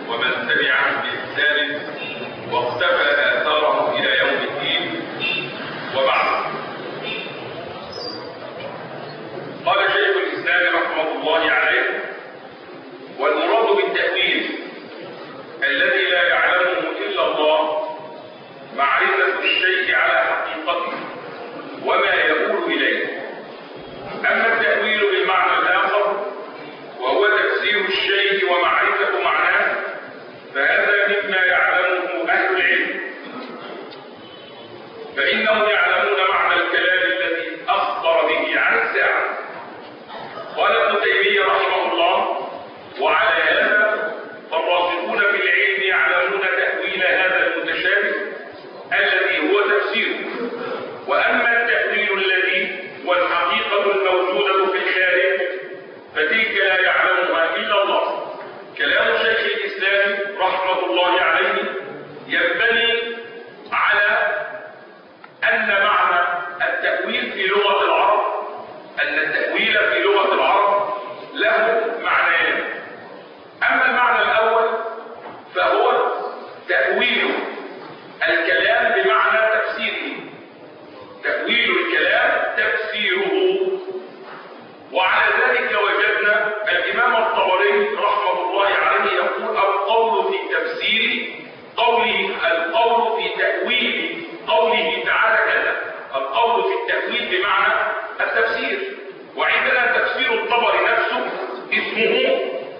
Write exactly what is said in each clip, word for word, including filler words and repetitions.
ومن تبعهم بإحسان واقتفى آثارهم إلى يوم الدين، وبعد. قال شيخ الإسلام رحمه الله عليه: والمراد بالتأويل الذي لا يعلمه إلا الله معرفة الشيء على حقيقته وما يؤول إليه. أما التأويل بالمعنى الآخر وهو تفسير الشيء ومعرفة معناه فهذا مما يعلمه أهل العلم، فإنهم يعلمون معنى الكلام الذي أخبر به عن الساعة. قال ابن تيمية رحمه الله: وعلى هذا فالراسخون في العلم يعلمون تأويل هذا المتشابه الذي هو تفسيره. وأما التأويل الذي والحقيقة الموجودة في الخارج فتلك لا يعلمها إلا الله. كلام شيخ الإسلام رحمه الله عليه ينبني على أن معنى التأويل في لغة العرب أن التأويل في لغة العرب له معنيان. أما المعنى الأول فهو تأويل الكلام بمعنى تفسيره، تأويل الكلام تفسيره. وعلى ذلك وجدنا الإمام الطبري رحمه الله عليه يقول: القول في تفسير قوله، القول في تأويل قوله تعالى كذا. القول في التأويل بمعنى التفسير. وعندنا تفسير الطبري نفسه اسمه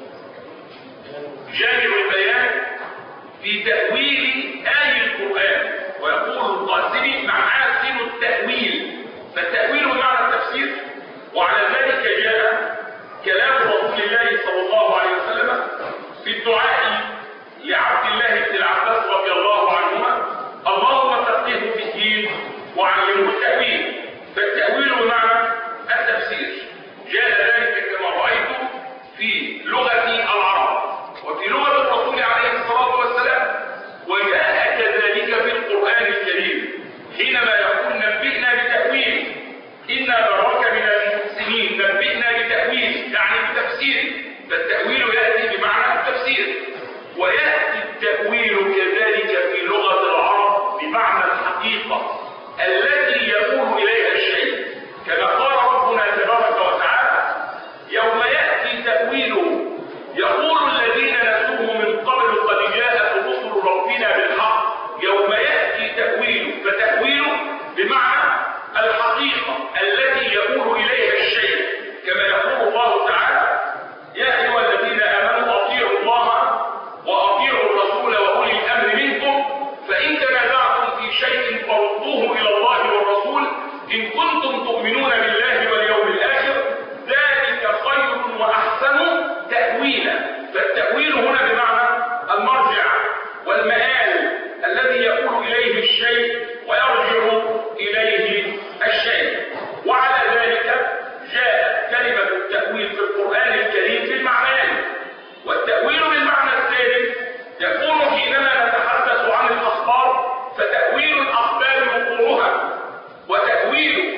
جامع البيان في تأويل آي القرآن، ويقول القاسمي: محاسن التأويل. فالتأويل بمعنى التفسير. وعلى ذلك جاء كلام رسول الله صلى الله عليه وسلم في الدعاء لعبد الله بن العباس رضي الله عنهما: اللهم فقهه في الدين وعلمه التأويل. فالتأويل بمعنى التفسير. جاء ذلك كما رأيت في لغة العرب وفي لغة الرسول عليه الصلاة والسلام، وجاء كذلك في القرآن الكريم حينما يقول: نبئنا بتأويل إنا نراك من المحسنين. نبئنا بتأويل يعني بتفسير. فالتأويل يأتي بمعنى التفسير. ويأتي التأويل كذلك في لغة العرب بمعنى الحقيقة التي يقول إليها الشيء، كما قال ربنا تبارك وتعالى: يوم يأتي تأويله يقول الذين نسوه من قبل قد جاءت رسل ربنا بالحق. يوم يأتي تأويله، فتأويله بمعنى الحقيقة التي يقول إليها الشيء، كما يقول الله تعالى: يا أيها الذين آمنوا أطيعوا الله وأطيعوا الرسول وأولي الأمر منكم فإن تنازعتم في شيء فردوه إلى الله والرسول إن كنتم تؤمنون بالله واليوم الآخر ذلك خير وأحسن تأويلا. فالتأويل هنا بمعنى المرجع والمآل الذي يقول إليه الشيء ويرجع إليه الشيء. وعلى ذلك جاءت كلمة التأويل في القرآن الكريم في المعنيين. والتأويل بالمعنى الثاني يكون حينما نتحدث عن الأخبار، فتأويل الأخبار وقوعها، وتأويل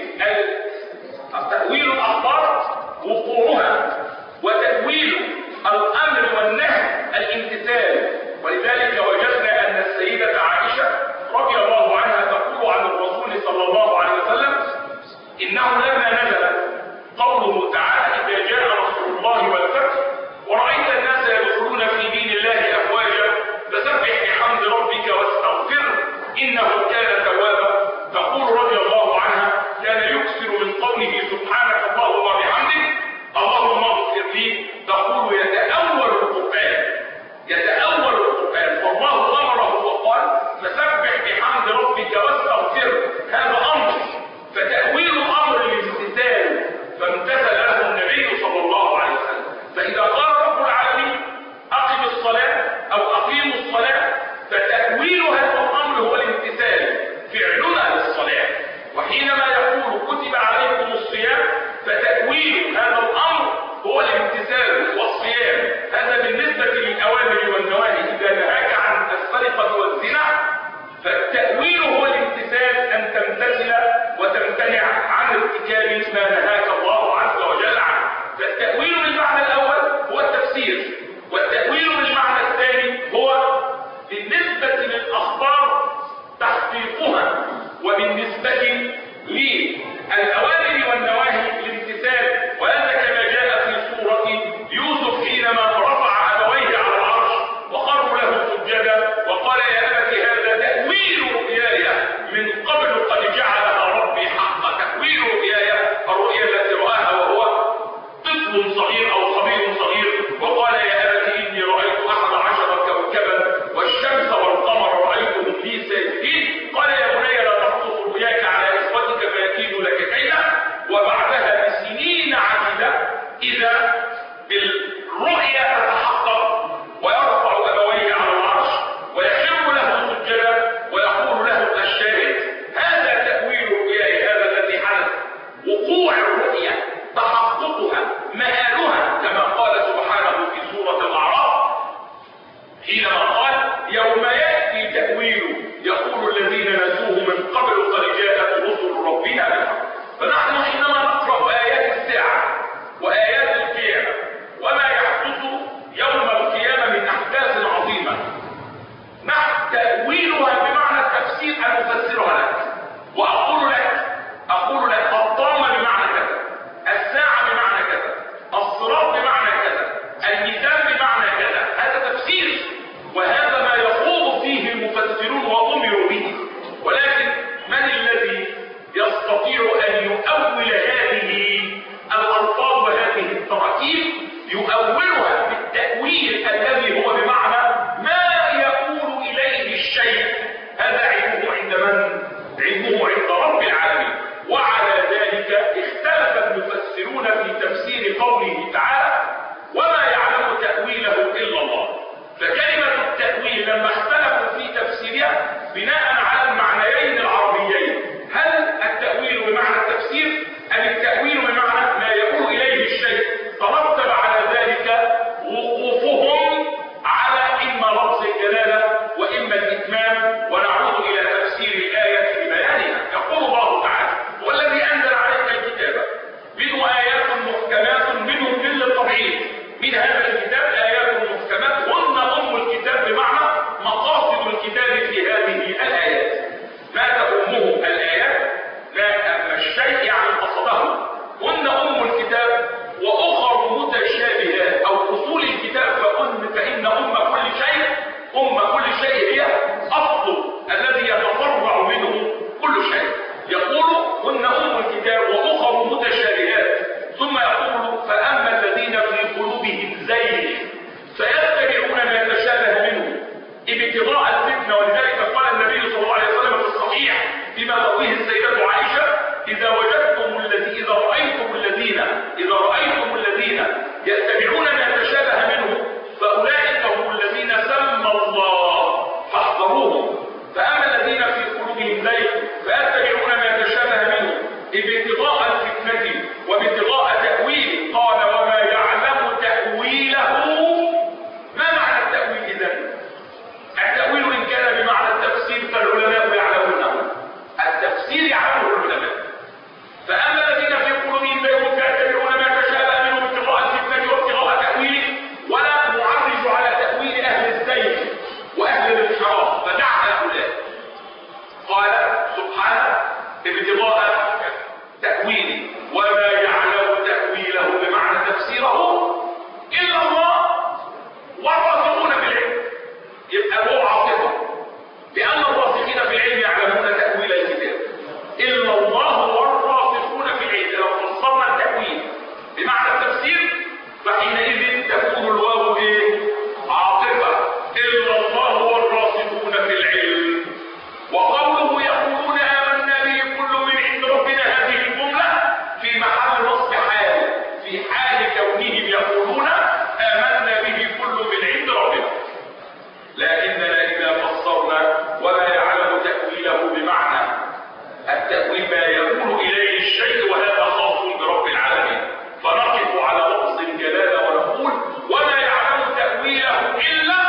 تأويل الأخبار وقوعها، وتأويل الأمر والنهي الامتثال. ولذلك وجدنا أن السيدة عائشة رضي الله عنها تقول عن الرسول صلى الله عليه وسلم: إنه لما نزل قوله تعالى: إذا جاء رسول الله والفتح ورأيت الناس يدخلون في دين الله أفواجا فسبح بحمد ربك واستغفره إنه كان توابا. تقول رضي الله عنها: كان يكثر من قوله سبحانك اللهم وبحمدك اللهم اغفر لي. تقول: يتأول القرآن، يتأول القرآن، فالله أمره وقال: فسبح بحمد ربك واستغفره. هذا أمر. فتأويل الأمر الامتثال، فامتثل له النبي صلى الله عليه وسلم. فإذا قال رب العالمين: أقم الصلاة أو أقيموا الصلاة، فتأويل هذا الأمر هو الامتثال، فعلنا للصلاة. وحينما يقول: كتب عليكم الصيام، فتأويل هذا الأمر هو الامتثال والصيام. هذا بالنسبة للأوامر والنواهي. إذا نهاك عن السرقة والزنا فالتأويل هو الامتثال، أن تمتثل وتمتنع عن ارتكاب ما نهاك الله عز وجل عنه. فالتأويل بالمعنى الأول هو التفسير، والتأويل بالمعنى الثاني يؤولها بالتأويل الذي هو بمعنى ما يقول إليه الشيء. هذا علمه عند من؟ علمه عند رب العالمين. وعلى ذلك اختلف المفسرون في تفسير قوله تعالى وما يعلم تأويله إلا الله. فكلمة التأويل لما اختلفوا في تفسيرها بناء على المعنيين العربيين، هل التأويل بمعنى التفسير أم التأويل بمعنى ما يقول إليه الشيء، ترتب على ذلك وقوفهم على إما لفظ الجلالة وإما الإتمام. ونعود إلى تفسير الآية ببيانها. يقول الله تعالى والذي أنزل عليك الكتاب منه آيات محكمات منهم ظل التبعيد. من هذا الكتاب آيات محكمات هن أم الكتاب بمعنى مقاصد الكتاب في هذه الآيات. ماذا أمه الآيات؟ لا أم الشيء يعني قصده. هن أم الكتاب وأخر متشابهات أو أصول الكتاب. فقل فإن أم كل شيء أم كل شيء هي أصل الذي يتفرع منه كل شيء. يقول هن أم الكتاب وأخر متشابهات. ثم يقول فأما الذين في قلوبهم زيغ فيتبعون ما يتشابه منه ابتغاء الفتنة. ولذلك قال النبي صلى الله عليه وسلم في الصحيح فيما ترويه السيدة عائشة إذا وجدتم الذين إذا رأيتم الذين إذا رأيتم الذين يتبعون ما يتشابه منه فأولئك هم الذين سمى الله فاحذروهم. فأما الذين في قلوبهم زيغ فيتبعون ما يتشابه منه ابتغاء الفتنة وابتغاء تأويله. قال وما يعلم تأويله. ما معنى التأويل إذن؟ التأويل إن كان بمعنى التفسير فالعلماء يعلمونه. التفسير يعلمه العلماء. فأما الذين في قلوبهم زيغ فيتبعون ما تشابه منه ابتغاء الفتنة وابتغاء تأويله. ولا نعرج على تأويل أهل الزيغ وأهل الانحراف فدع هؤلاء. قال سبحانه ابتغاء تأويله وما يعلم تأويله بمعنى تفسيره إلا الله والراسخون في العلم. يبقى هو عاصفه لأن الراسخين في العلم يعلمون تأويل الكتاب إلا الله والراسخون في العلم. لو فسرنا التأويل بمعنى التفسير فحينئذ تكون الواو ايه؟ عاطفة. إلا الله والراسخون في العلم. وقوله يقولون آمنا به كل من عند ربنا هذه الجملة في محل نصب حال في حال كونهم يقولون آمنا به كل من عند ربنا. لكننا إذا فسرنا وما يعلم تأويله بمعنى التأويل ما يقول إليه الشيء وهذا خاص برب العالمين فنقف على لفظ الجلالة ونقول وما يعلم تأويله إلا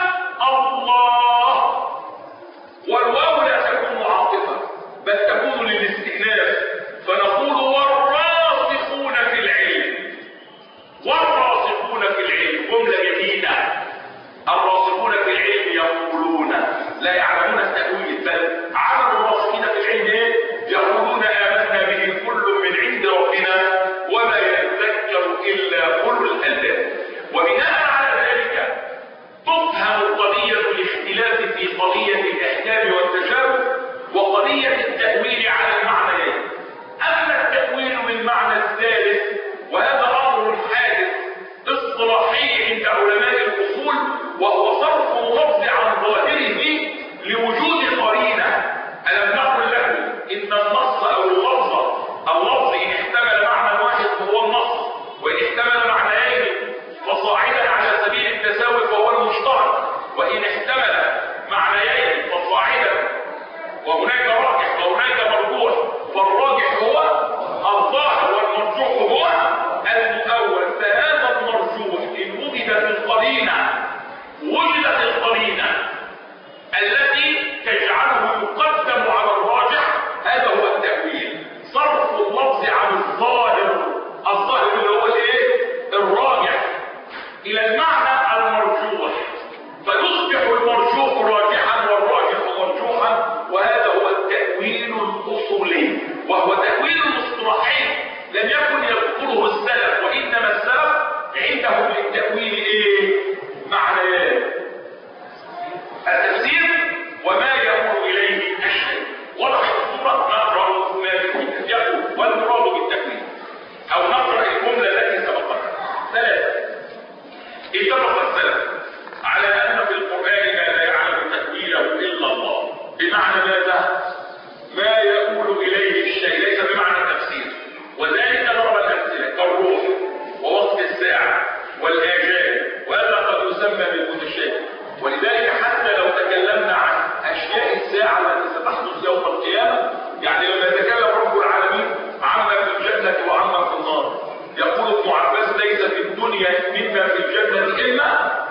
الله. والواو لا تكون عاطفة بل تكون للاستئناف فنقول والراسخون في العلم. والراسخون في العلم جملة جديدة. الراسخون في العلم يقولون لا يعلمون التأويل بل عمل الراسخين في العلم ايه؟ يقولون آمنا به كل من عند ربنا وما يذكر إلا أولو الألباب. وبناء على ذلك تفهم قضية الاختلاف في قضية الإحكام والتشابه وقضية التأويل على المعنيين. أما التأويل بالمعنى الثالث وهذا أمر حادث اصطلاحي عند علماء الأصول وهو صرف اللفظ عن ظاهره لوجود قرينة. ألم نقل لكم إن النص أو اللفظ اللفظ إن احتمل معنى واحد فهو النص وإن احتمل معنيين فصاعدا على سبيل التساوي فهو المشترك وإن احتمل معنيين فصاعدا وهناك راجح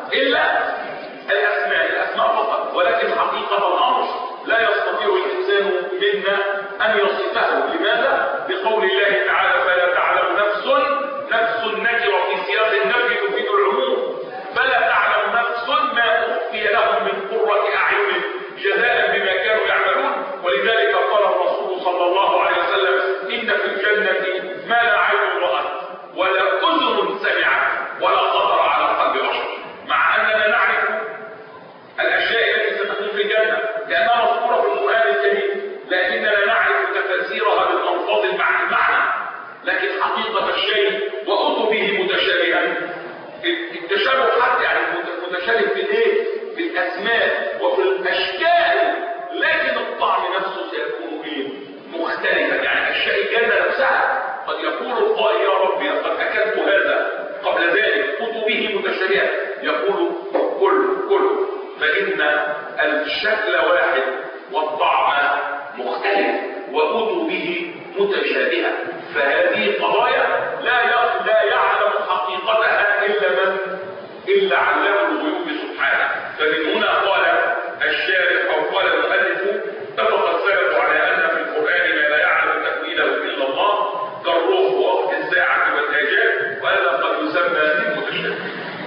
إلا الأسماء الأسماء فقط، ولكن حقيقة الأمر لا يستطيع الإنسان منا أن يصفه. لماذا؟ بقول الله تعالى فلا تعلم نفس نفس النكرة في سياق النفي تفيد العموم، فلا تعلم نفس ما أخفي لهم من قرة أعين جزاء بما كانوا يعملون. ولذلك قال الرسول صلى الله عليه وسلم إن في الجنة ما لا عين رأت ولا أذن سمعت ولا خطر على قلب بشر. مع أننا نعرف الأشياء التي ستكون في الجنة لأنها مذكورة في القرآن الكريم، لكننا نعرف تفسيرها بالألفاظ المعنى، لكن حقيقة الشيء وأتوا به متشابها. التشابه حتى يعني متشابه في الايه؟ في الأسماء وفي الأشكال، لكن الطعم نفسه سيكون ايه؟ مختلفا. يعني أشياء الجنة نفسها قد يقول القائل يا ربي قد أكلت هذا قبل ذلك، أتوا به متشابها، يقول كل كل فإن الشكل واحد والطعم مختلف وأتوا به متشابها. فهذه قضايا لا لا يعلم حقيقتها إلا من إلا علام الغيوب سبحانه. فمن هنا قال الشارح أو قال المؤلف اتفق السلف على أن في القرآن ما لا يعلم تأويله إلا الله كالروح ووقت الساعة والآجال، وهذا قد يسمى المتشابه.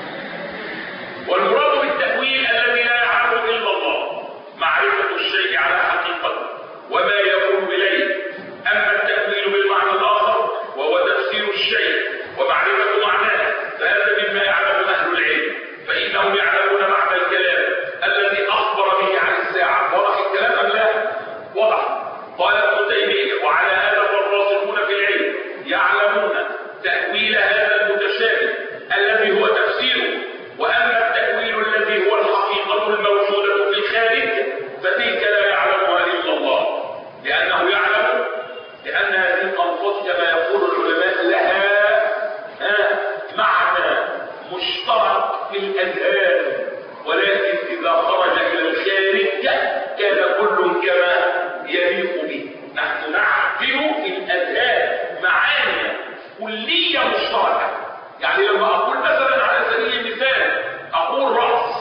والمراد بالتأويل الذي لا يعلم إلا الله معرفة الشيء على حقيقته وما يقول إليه. أما التأويل بالمعنى الآخر وهو تفسير الشيء ومعرفة معناه فهذا مما يعلم أهل العلم، فإنهم يعلمون معنى الكلام الذي أخبر به عن الساعة. واضح الكلام أم لا؟ واضح. قال ابن تيمية وعلى هذا فالراسخون في العلم يعلمون تأويل هذا المتشابه الذي هو تفسيره. وأما التأويل الذي هو الحقيقة الموجودة في الخارج فتلك لا يعلمها إلا الله، لأنه يعلم لأن هذه الألفاظ كما يقول العلماء لها معنى مشترك في الأذهان، ولكن إذا خرج إلى الخارج كان كل كما يليق به. نحن نعقل في الأذهان معاني كلية مشتركة. يعني لما أقول مثلا على سبيل المثال أقول رأس،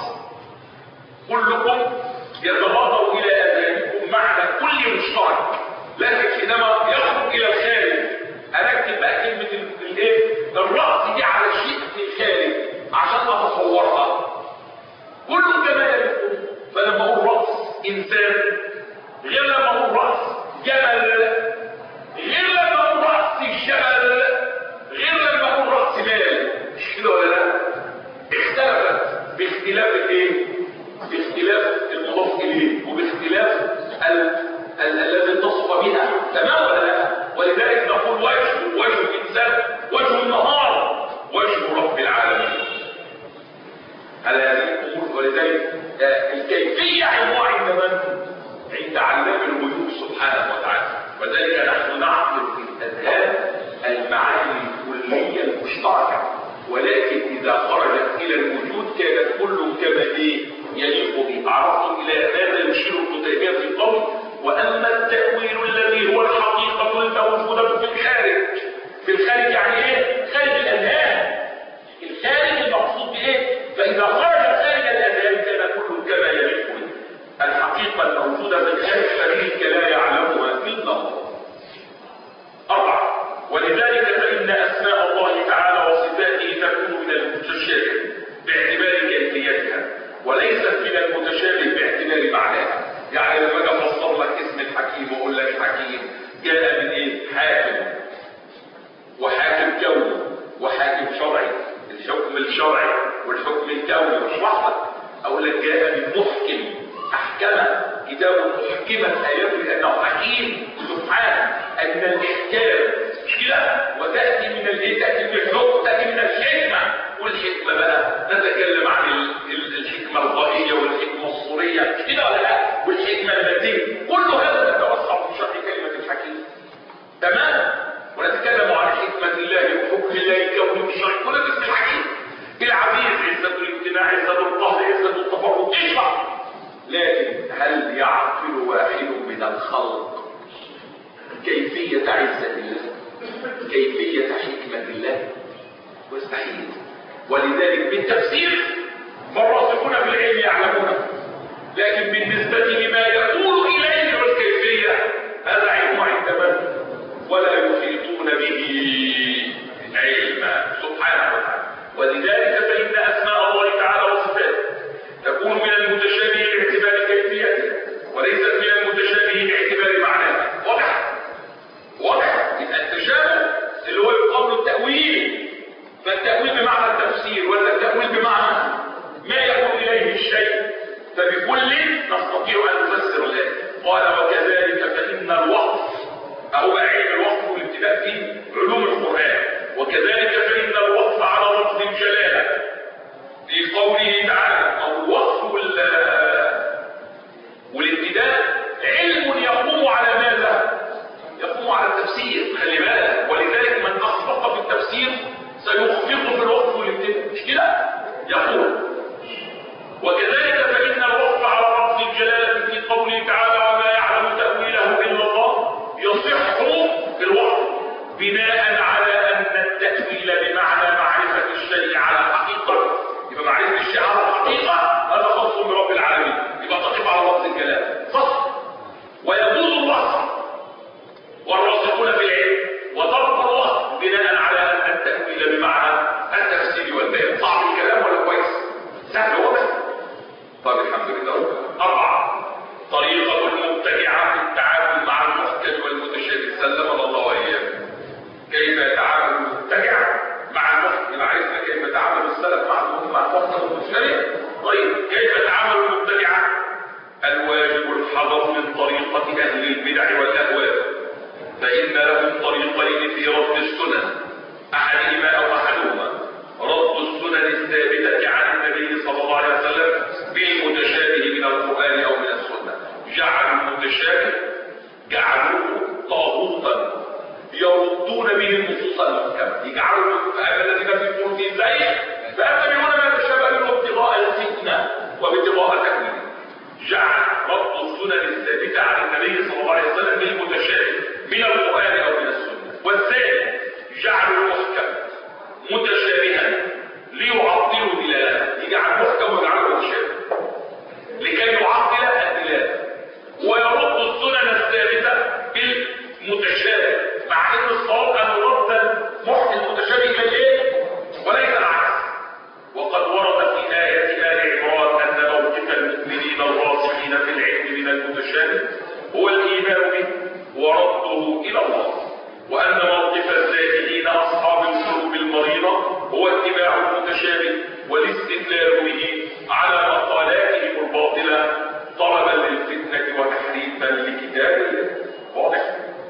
كلكم يتبادر إلى أذهانكم معنى كلي مشترك، لكن حينما يخرج إلى الخارج أركب بقى كلمة الإيه؟ الرأس دي على شيء في الخارج عشان أتصورها كله كما يكون. فلما أقول رأس إنسان غير لما أقول رأس جبل، غير لما أقول رأس الجبل، غير لما أقول رأس مال. مش كده ولا لا؟ اختلفت باختلاف الإيه؟ باختلاف المضاف إليه وباختلاف الذي اتصف بها، تمام ولا لا؟ ولذلك نقول وجه وجه الإنسان وجه النهار وجه رب العالمين على هذه الأمور. ولذلك الكيفية علمها عند من؟ عند علام الغيوب سبحانه وتعالى. وذلك نحن نعقل في الأذهان المعاني الكلية المشتركة، ولكن إذا خرجت إلى الوجود كانت كل كما إيه؟ يليق به. عرفتم إلى ماذا يشير ابن تيمية في القول وأما التأويل الذي هو الحقيقة الموجودة في الخارج. في الخارج يعني إيه؟ خارج الأذهان. الخارج المقصود بإيه؟ فإذا خرج خارج الأذهان كان كل كما يليق به. الحقيقة الموجودة في الخارج فذلك لا يعلمها إلا الله. أربعة. ولذلك فإن أسماء الله تعالى وصفاته تكون من المتشابه باعتبار كيفيتها وليست من المتشابه باعتبار معناها. يعني لما اجي افسر لك اسم الحكيم واقول لك حكيم جاء من ايه؟ حاكم، وحاكم كوني وحاكم شرعي. الحكم الشرعي والحكم الكوني واشرح لك. اقول لك جاء من محكم، احكم كتاب محكمت اياته لانه حكيم سبحانه. ان الاحكام مش كده؟ وتاتي من الايه؟ تاتي من الحكم، تاتي من الحكمه. والحكمه بقى نتكلم عن الحكمه الغائيه والحكمه الصوريه، مش كده ولا لا؟ والحكمه الماديه، كل هذا نتوسع في شرح كلمه الحكيم. تمام؟ ونتكلم عن حكمه الله وحكم الله الكوني والشرعي، كل ده اسم الحكيم. العزيز عزه الامتناع، عزه القهر، عزه التفرد، اشرح. لكن هل يعقل واحد من الخلق كيفيه عزه الله؟ كيفيه حكمه الله؟ مستحيل. ولذلك بالتفسير فالراسخون في العلم يعلمونه، لكن بالنسبة لما يقول إليه والكيفية هذا علم عند من ولا يحيطون به علما سبحانه وتعالى. ولذلك فإن أسماء الله تعالى وصفاته تكون من المتشابه باعتبار كيفيته وليست من المتشابه باعتبار معناه. واضح؟ واضح؟ يبقى التشابه اللي هو يقال التأويل، فالتأويل بمعنى التفسير ولا التأويل بمعنى ما يقول إليه الشيء، فبكل نستطيع أن نفسر الآية. قال وكذلك فإن الوقف أو علم الوقف والابتداء في علوم القرآن، وكذلك فإن الوقف على لفظ الجلالة في قوله تعالى أو الوقف والابتداء علم يقوم على ماذا؟ يقوم على التفسير، خلي بالك. ولذلك من أخفق في التفسير سيخفق في الوقف والابتداء، مش كده؟ يقول وكذلك فإن الوقف على لفظ الجلالة في قوله تعالى وما يعلم تأويله إلا الله يصح في الوقف بناء على أن التأويل بمعنى معرفة الشيء على حقيقة. يبقى معرفة الشيء على حقيقة هذا خاص برب العالمين، يبقى تقف على لفظ الجلالة فصل. ويجوز الوقف والراسخون في العلم وترك الوقف بناء على أن التأويل بمعنى التفسير والبيان. صعب الكلام ولا كويس؟ سهل واضح؟ طيب الحمد لله. أربعة طريقة المبتدعة في التعامل مع المحكم والمتشابه. سلم الله وإياكم. كيف يتعامل المبتدع مع المحكم؟ عرفنا كيف يتعامل السلف مع المحكم والمتشابه. طيب كيف يتعامل المبتدع؟ الواجب الحذر من طريقة أهل البدع والأهواء، فإن لهم طريقين في رد السنن، أحدهما أو أحدهما رد السنن الثابتة عن النبي صلى الله عليه وسلم بالمتشابه من القرآن أو من السنة. جعلوا المتشابه جعلوه طاغوتا يردون به النصوص المحكمة، يجعلوا الذين في قلوبهم زيغ فيتبعون ما تشابه منه ابتغاء الفتنة وابتغاء تأويله. جعل رد السنن الثابتة عن النبي صلى الله عليه وسلم بالمتشابه من القرآن أو من السنة. والثاني جعل المحكم متشابها ليعطلوا دلالته، يجعل محكم ويجعله متشابه لكي يعطل الدلاله، ويرد السنن الثابته بالمتشابه، مع ان الصواب ان يرد المحكم المتشابه الى ايه وليس العكس. وقد ورد في آية آل عمران أن موقف المؤمنين الراسخين في العلم من المتشابه هو الإيمان به ورده إلى الله، وأن موقف الزاهدين أصحاب القلوب المريضة هو اتباع المتشابه والاستدلال به على مقالاتهم الباطلة طلبا للفتنة وتحريفا لكتاب الله. واضح؟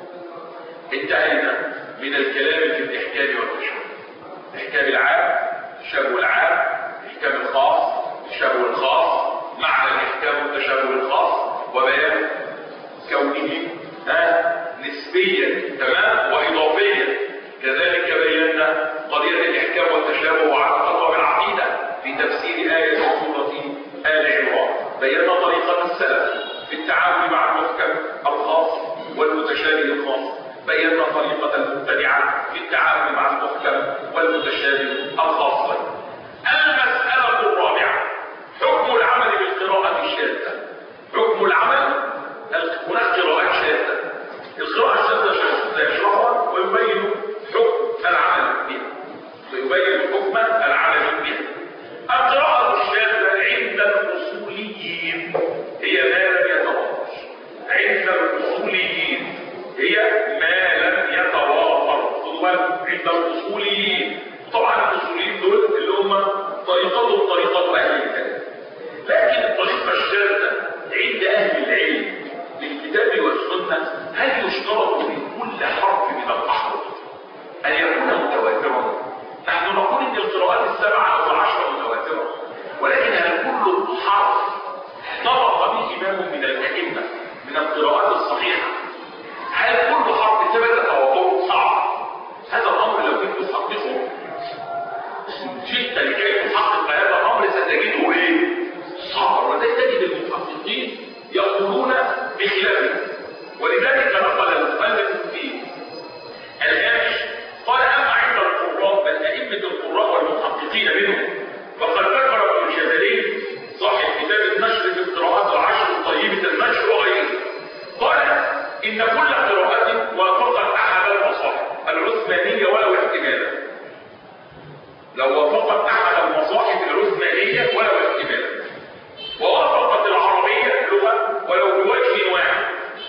انتهينا من الكلام في الإحكام والتشابه. الإحكام العام، التشابه العام، الإحكام الخاص، التشابه الخاص، معنى الإحكام والتشابه الخاص، وبيان كونه ها نسبيا تمام وإضافيا. كذلك بينا قضية الإحكام والتشابه وعلاقتها بالعقيدة في تفسير آية سورة آل عمران. بينا طريقة السلف في التعامل مع المحكم الخاص والمتشابه الخاص. بينا طريقة المبتدعة في التعامل مع المحكم والمتشابه الخاص. المسألة الرابعة حكم العمل بالقراءة الشاذة. حكم العمل، هناك قراءات شاذة. القراءة الشاذة يشرحها ويبين حكم العمل بها، ويبين حكم العمل بها. القراءة الشاذة عند الأصوليين هي ما لم يتوافر. عند الأصوليين هي ما لم يتوافر. عند الأصوليين طبعا الأصوليين دول اللي هم طريقتهم طريقة أهل الكلام، لكن الطريقة الشاذة عند أهل العلم للكتاب والسنة هل يشترط في كل حرف من الأحرف أن يكون متواترا؟ نحن نقول إن القراءات السبعة أو العشرة متواترة، ولكن هل كل حرف نطق به إمام من الأئمة من القراءات الصحيحة هل كل حرف ثبت تواتره؟ صعب. هذا الأمر لو كنت تحققه جئت لكي تحقق هذا الأمر ستجده إيه؟ صعب. وذلك تجد المحققين يقولون بخلافه. ولذلك نقل المؤلف في الهامش قال أما عند القراء بل أئمة القراء والمحققين منهم فقد ذكر ابن الجزري كتاب النشر في القراءات العشر طيبة النشر وغيره. قال إن كل قراءة وافقت أحد المصاحف العثمانية ولو احتمالا، لو وافقت أحد المصاحف العثمانية ولو احتمالا، ووافقت العربية اللغة ولو بوجه واحد،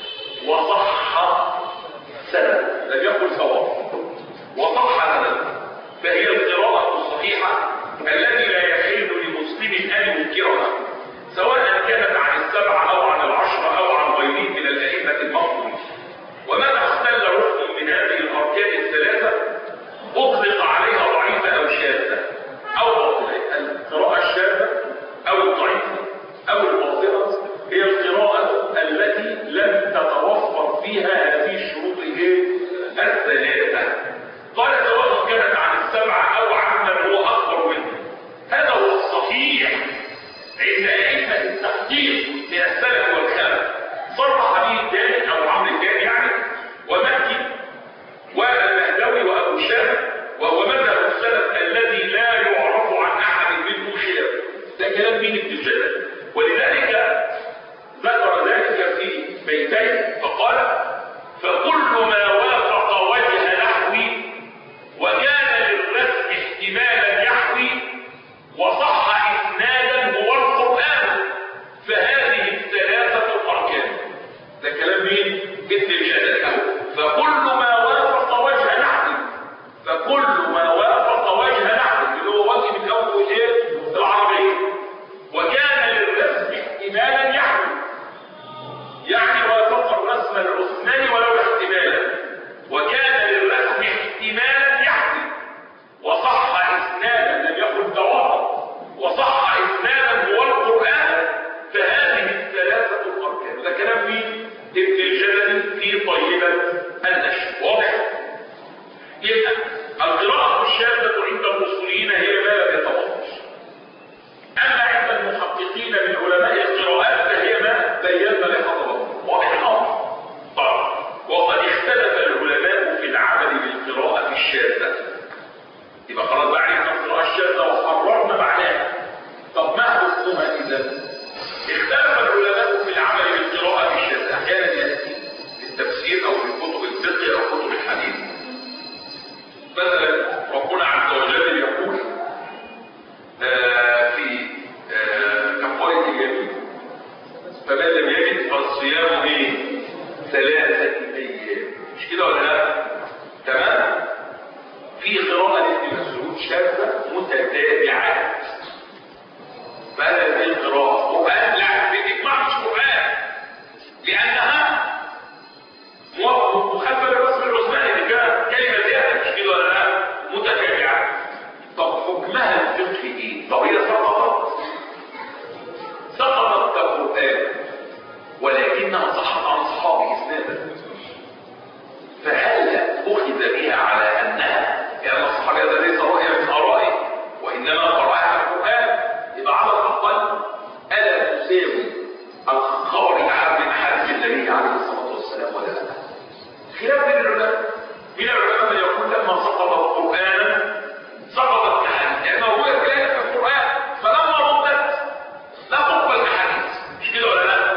وصح سند، لم يقل صواب، وصح سند، فهي القراءة الصحيحة التي لا يحل لمسلم أن ينكرها، سواء كانت عن السبعة أو عن العشرة أو عن غيرهم من الأئمة المفضولين. ومتى اختل ركن من هذه الأركان الثلاثة أطلق عليها ضعيفة أو شاذة أو باطلة. القراءة الشاذة أو الضعيفة أو الباطلة هي القراءة التي لم تتوفر فيها هذه الشروط الثلاثة. قال سواء كانت عن السبعة أو عن من هو أكبر منه. هذا هو الصحيح عند أئمة التحقيق من السلف والخلف. صرح به الداني أو عمرو الداني يعني ومكي والمهدوي وأبو شامة، وهو مذهب السلف الذي لا يعرف عن أحد منه خلاف. ده كلام مين؟ ابن الجزري. ولذلك ذكر ذلك في بيتين فقال: فكل ما وافق وجه نحوي وكان للرسم احتمالا يحوي وصح اسنادا هو القرآن فهذه الثلاثة الأركان. ده كلام مين؟ ابن الجزري. فكل ما وافق وجه نحوي، فكل ما وافق وجه نحوي اللي هو وجه من أول ايه؟ العربية، وكان للرسم احتمالا يحوي، يعني وافق الرسم العثماني ولو احتمالا، وكان للرسم احتمالا يحوي وصح اسنادا لم يكن دواعا وصح اسنادا هو القرآن فهذه الثلاثة الأركان. ده كلام مين؟ ابن الجزري في طيبة النشر. واضح؟ يبقى القراءة الشاذة عند الأصوليين هي ما لا يتوقف، أما عند المحققين من علماء القراءات فهي ما بينا لحضراتكم. واضح الأمر؟ طبعا. وقد اختلف العلماء في العمل بالقراءة الشاذة. يبقى خلاص بقى عرفنا القراءة الشاذة وقررنا معناها. طب ما حكمها إذا؟ اختلف العلماء في العمل بالقراءة الشاذة. أحيانا يأتي في التفسير أو في كتب الفقه أو كتب الحديث. مثلا ربنا عز وجل يقول آه في كفارة اليمين: فمن لم يجد فالصيام ايه؟ ثلاثة أيام. مش كده ولا لا؟ تمام؟ في قراءة لابن مسعود شاذة متتابعات. فهذا القراءة قرآن؟ لا، بالإجماع مش قرآن، لأنها مخالفة للرسم العثماني اللي كان كلمة زيادة. مش كده ولا لا؟ متتابعات. طب حكمها الفقهي ايه؟ طب هي سقطت سقطت كقرآن ولكنها صحت عن صحابه اسنادا، فهل أخذ بها على أنها يعني الصحابة هذا ليس رأيا من آرائه وإنما قرأها القرآن؟ يبقى على الأقل ألا تساوي الخبر الأحد من أحاديث النبي عليه الصلاة والسلام ولا لا؟ خلاف بين العلماء. من العلماء من يقول لما سقطت قرآنا سقطت كحديث، لأنه هو كان في القرآن فلما ردت لا تقبل كحديث. مش كده ولا لا؟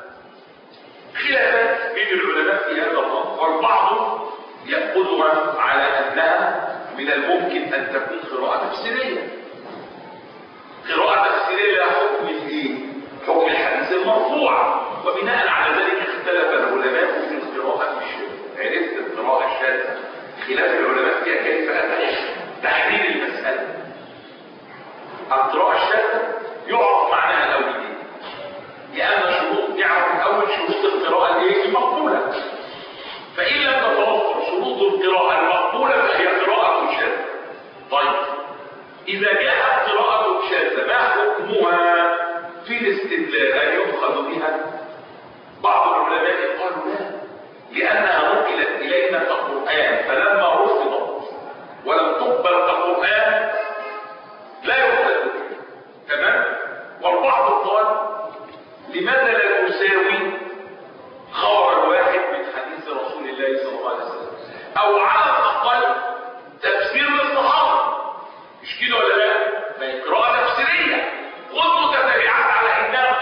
خلافات بين العلماء في هذا الأمر، والبعض يأخذها على أنها من الممكن أن تكون قراءة تفسيرية. قراءة تفسيرية لها حكم الايه؟ حكم الحديث المرفوع. وبناء على ذلك اختلف العلماء في القراءة الشاذة. عرفت القراءة الشاذة خلاف العلماء فيها كيف أتى تحديد المسألة. القراءة الشاذة يعرف معناها الأولية، لأن شروط نعرف الأول شروط القراءة الايه؟ المقبولة. فإن لم تتوفر شروط القراءة المقبولة فهي قراءة شاذة. طيب إذا جاءت قراءة شاذة ما حكمها في الاستدلال؟ أن يؤخذ بها؟ بعض العلماء قالوا لا، لأنها نقلت إلينا كقرآن، فلما رفضت ولم تقبل كقرآن لا يؤخذ بها. تمام؟ والبعض قال لماذا لا تساوي خبر الواحد من حديث رسول الله صلى الله عليه وسلم، أو على الأقل تفسير للصحابة. مش كده ولا لا؟ ما هي قراءة تفسيرية. خذ متتابعات على إنها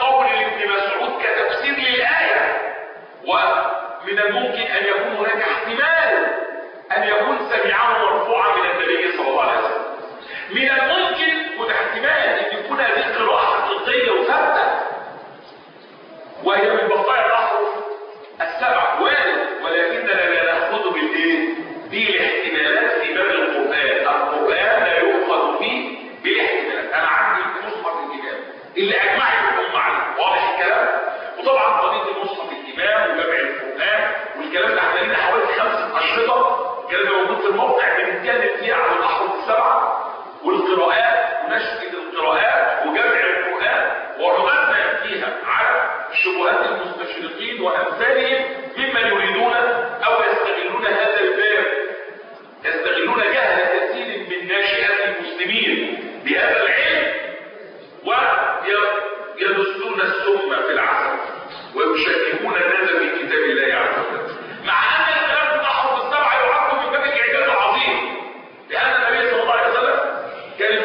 المسلمين بهذا العلم ويدسون السم في العسل ويشككون الناس في كتاب الله عز وجل، مع ان الكلام بتاعهم السبعه يعد من باب الاعجاز العظيم، لان النبي صلى الله عليه وسلم كان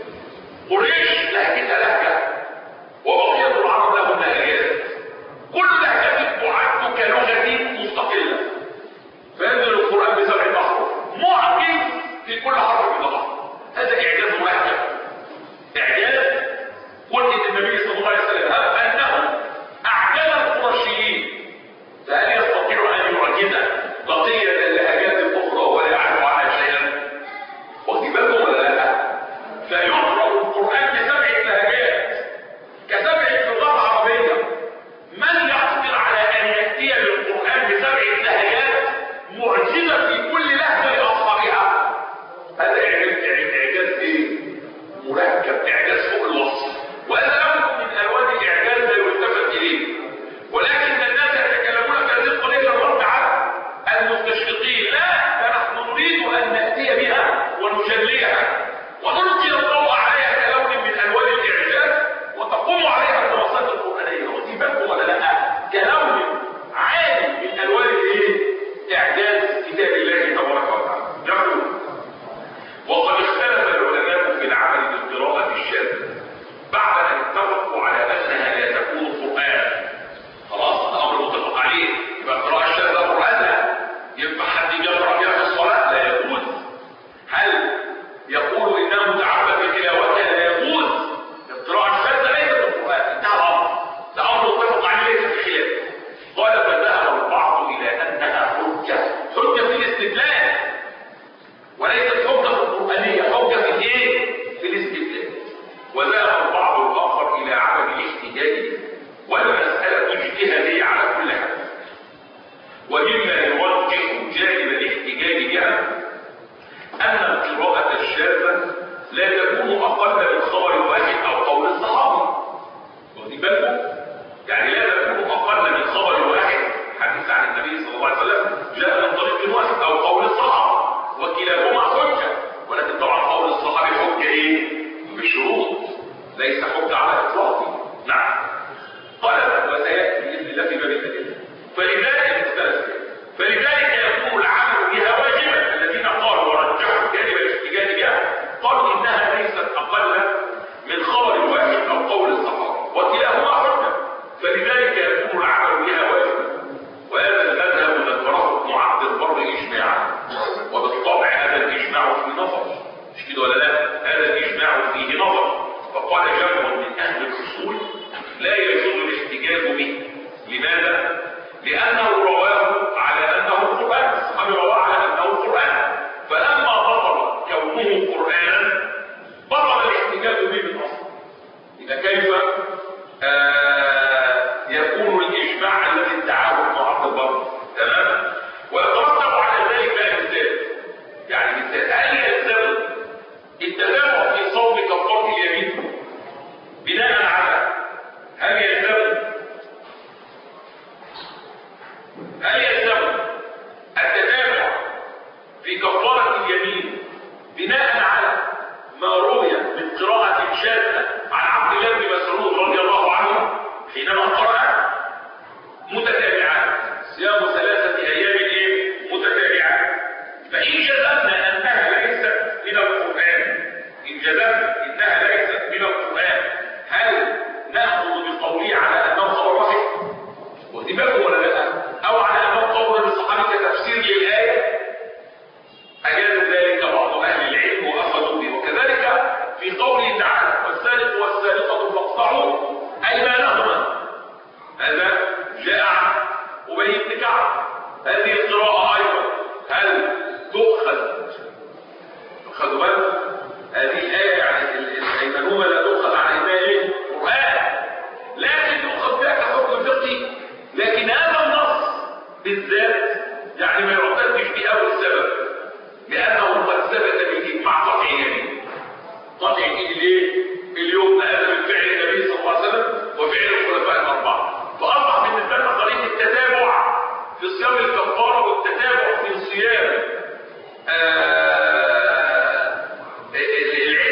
قريش لهجتها لهجه وبقيه العرب لهم لهجات، كل لهجه تعد كلغه مستقله، فينزل القران بسبع احرف معجز في كل حرف من الحرف. هذا اعجاز لهجه، اعجاز قلت النبي صلى الله عليه وسلم انه اعجز القرشيين، فهل يستطيع ان يعجز بقيه اللهجات الاخرى ولا يعرف عنها شيئا؟ واخد بالكم ولا لا؟ فيقرا القران بسبع لهجات كسبع لغات عربيه، من يقدر على ان ياتي بالقران بسبع لهجات معجزه في كل لهجه لاصحابها؟ هذا اعجاز ايه؟ مركب، اعجاز فوق الوصف، وهذا امر من الوان الاعجاز لا يلتفت اليه، ولكن الناس يتكلمون في هذه القضيه الرد على المستشرقين، لا، فنحن نريد ان ناتي بها ونجليها ونلقي الضوء عليها كلون من الوان الاعجاز وتقوم عليها الدراسات القرانيه، واخدين بالكم ولا لا؟ كلون عالي من الوان الايه؟ اعجاز كتاب الله تبارك وتعالى. نقول وقد اختلف العلماء في العمل بالقراءه الشاذه بعد ان اتفقوا على انها لا تكون قران. خلاص ده امر متفق عليه، يبقى القراءه الشاذه قران لا، ينفع حد يقرا فيها في الصلاه؟ لا يجوز. هل يقول انه متعبد بتلاوتها؟ لا يجوز. القراءه الشاذه ليست القران، انتهى الامر، ده امر متفق عليه ليس في خلاف. قال فذهب البعض الى انها حجه، حجه في الاستدلال وليست حجه قرانيه، حجه في الايه؟ في الاستدلال. وذهب البعض الاخر الى عدم الاحتجاج والمساله اجتهاديه على كل حال، ومما يوجه جانب الاحتجاج بها ان القراءه الشاذه لا تكون اقل من خبر واحد او قول الصحابه. واخدين بالكم؟ يعني لا تكون اقل من خبر واحد، حديث عن النبي صلى الله عليه وسلم جاء من طريق واحد او قول الصحابه، وكلاهما حجه، ولكن طبعا قول الصحابي حجه ايه؟ بشروط، ليس حجه على اطلاقه. نعم. قال وسياتي باذن الله في باب الادله. فلذلك اختلف، فلذلك يكون العمل بها واجبا. الذين قالوا ورجحوا جانب الاحتجاج بها قالوا انها ليست اقل من خبر واحد او قول الصحابه، وكلاهما حجه، فلذلك يكون العمل بها واجبا. وهذا المذهب ذكره ابن عبد البر اجماعا، وبالطبع هذا الاجماع فيه نظر، مش كده ولا لا؟ هذا الاجماع فيه نظر. فقال جمع من اهل الاصول لا يجوز الاحتجاج به. لماذا؟ لانه رواه على انه قران، الصحابي رواه على انه قران، فلما بطل كونه قرانا بطل الاحتجاج به بالاصل. اذا كيف آه يكون الاجماع الذي ادعاه ابن عبد البر؟ تمام. ويترتب على ذلك مثال، يعني مثال، هل يلزم التتابع في صوم كفاره اليمين بناء على هل يلزم هل يلزم التتابع في كفاره اليمين بناء على ما روي من قراءه شاذه عن عبد الله بن مسعود رضي الله عنه حينما قرأ متتابعات صيام ثلاثه ايام ايه؟ متتابعات. فان جزمنا انها ليست من القران، ان جزمنا انها ليست من القران، هل ناخذ بقوله على انه خبر واحد؟ واخدين بالكم ولا لا؟ او على انه قول للصحابه كتفسير للايه؟ اجاز ذلك بعض اهل العلم واخذوا به. وكذلك في قوله تعالى والسارق والسارقه فاقطعوا ايمانهما، هذا جاء عن ابي بن كعب. هذه القراءه ايضا هل تؤخذ؟ خذوا بالكم هذه الايه، يعني الايمانهما لا تؤخذ عن ايمان قران، لكن تؤخذ بها كحكم فقهي. لكن هذا النص بالذات يعني ما يعتدش باول سبب، لانه قد ثبت بالاجماع قطع اليمين. قطع اليمين ليه؟ اليوم هذا من فعل النبي صلى الله عليه وسلم وفعل الخلفاء الاربعه، فاصبح بالنسبه لنا طريقه التتابع في صيام الكفاره والتتابع في صيام آه العيد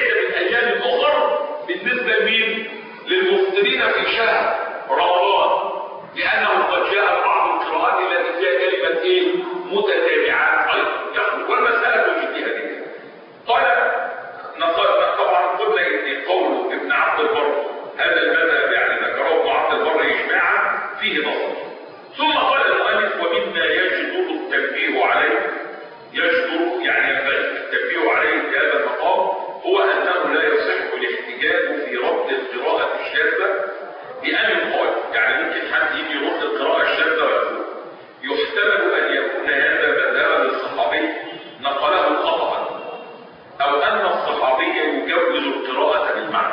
شهر رمضان، لأنه قد جاء بعض القراءات التي فيها كلمة إيه؟ متتابعات أيضا، والمسألة اجتهادية. قال نصر طبعا قلنا إن قول ابن عبد البر هذا المذهب يعني ذكره ابن عبد البر إجماعا فيه نظر. ثم قال المؤلف ومما يجدر التنبيه عليه، يجدر يعني التنبيه عليه في هذا المقام هو أنه لا يصح الاحتجاج في رد القراءة الشاذة بأن يقال، يعني ممكن حد يجي يرد القراءة الشاذة ويقول يحتمل أن يكون هذا مذهبا للصحابي نقله خطأ، أو أن الصحابي يجوز القراءة بالمعنى.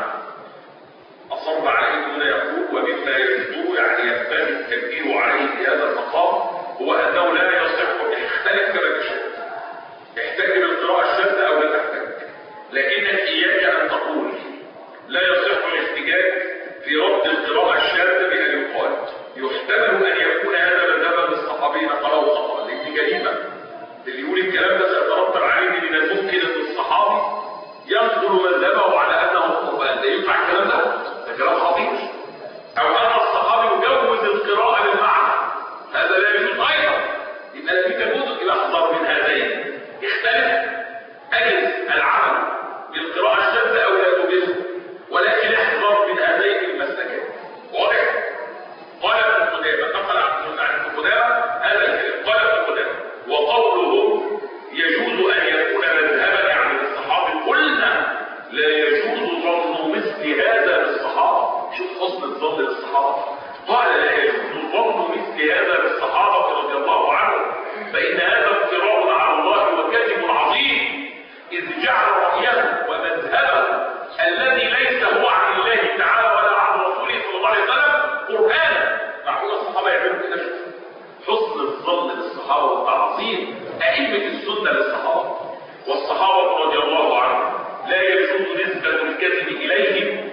أصر عليه هنا يقول ومما يجدر يعني ينبغي التنبيه عليه في هذا المقام هو أنه لا يصح، اختلف كما تشاء، احتج بالقراءة الشاذة أو لا تحتج، لكنك إياك أن تقول لا يصح الاحتجاج في رد القراءة الشاذة بأن يقال يحتمل أن يكون هذا مذهبا للصحابي نقله خطأ، لأن جريمة اللي يقول الكلام ده سيترتب عليه من الممكن أن الصحابي ينقل مذهبه على أنه القرآن، لا ينفع الكلام ده، ده كلام خطير. أو أن الصحابي يجوز القراءة بالمعنى، هذا لا يجوز أيضا، يبقى في تجوز الأخضر من هذين يختلف. أجل العمل بالقراءة الشاذة أو لا تجوز، ولكن احذر من هذين المسلكين. واضح؟ قال ابن قدامة نقل عن ابن قدامة هذا الكلام، قال ابن قدامة وقوله يجوز أن يكون مذهبا يعني للصحابة، قلنا لا يجوز ظن مثل هذا للصحابة. شوف حسن الظن للصحابة، قال لا يجوز ظن مثل هذا للصحابة رضي الله عنهم، فإن هذا افتراء على الله وكذب عظيم، إذ جعل رأيه ومذهبه الذي ليس هو عن الله تعالى ولا عن رسوله صلى الله عليه وسلم قرآنا. معقول الصحابة يعملوا كده؟ حسن الظن للصحابة والتعظيم أئمة السنة للصحابة، والصحابة رضي الله عنهم لا يجوز نسبة الكذب إليهم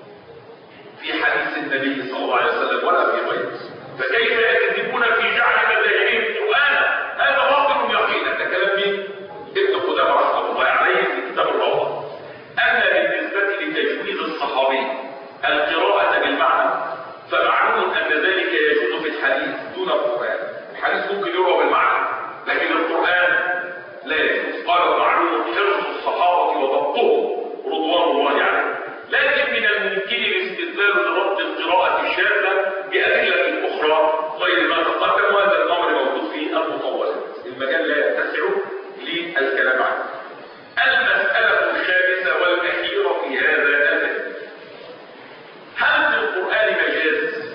في حديث النبي صلى الله عليه وسلم ولا في غيره، فكيف يكذبون في جعل مذاهبهم قرآنا؟ هذا باطل يقينا. ده كلام مين؟ ابن قدامة رحمه الله عليه في كتاب الروضة. أما بالنسبة لتجويز الصحابي القراءة بالمعنى فمعلوم أن ذلك يجوز في الحديث دون القرآن. الحديث ممكن يروى بالمعنى لكن القرآن لا يجوز. قال معلوم حفظ الصحابة وضبطهم رضوان الله عليهم، لكن من الممكن الاستدلال لرد القراءة الشاذة بأدلة أخرى غير ما تقدم، وهذا الأمر موجود في المطولات، المجال لا يتسع للكلام عنه. المسألة الخامسة والأخيرة في هذا الباب، هل في القرآن مجاز؟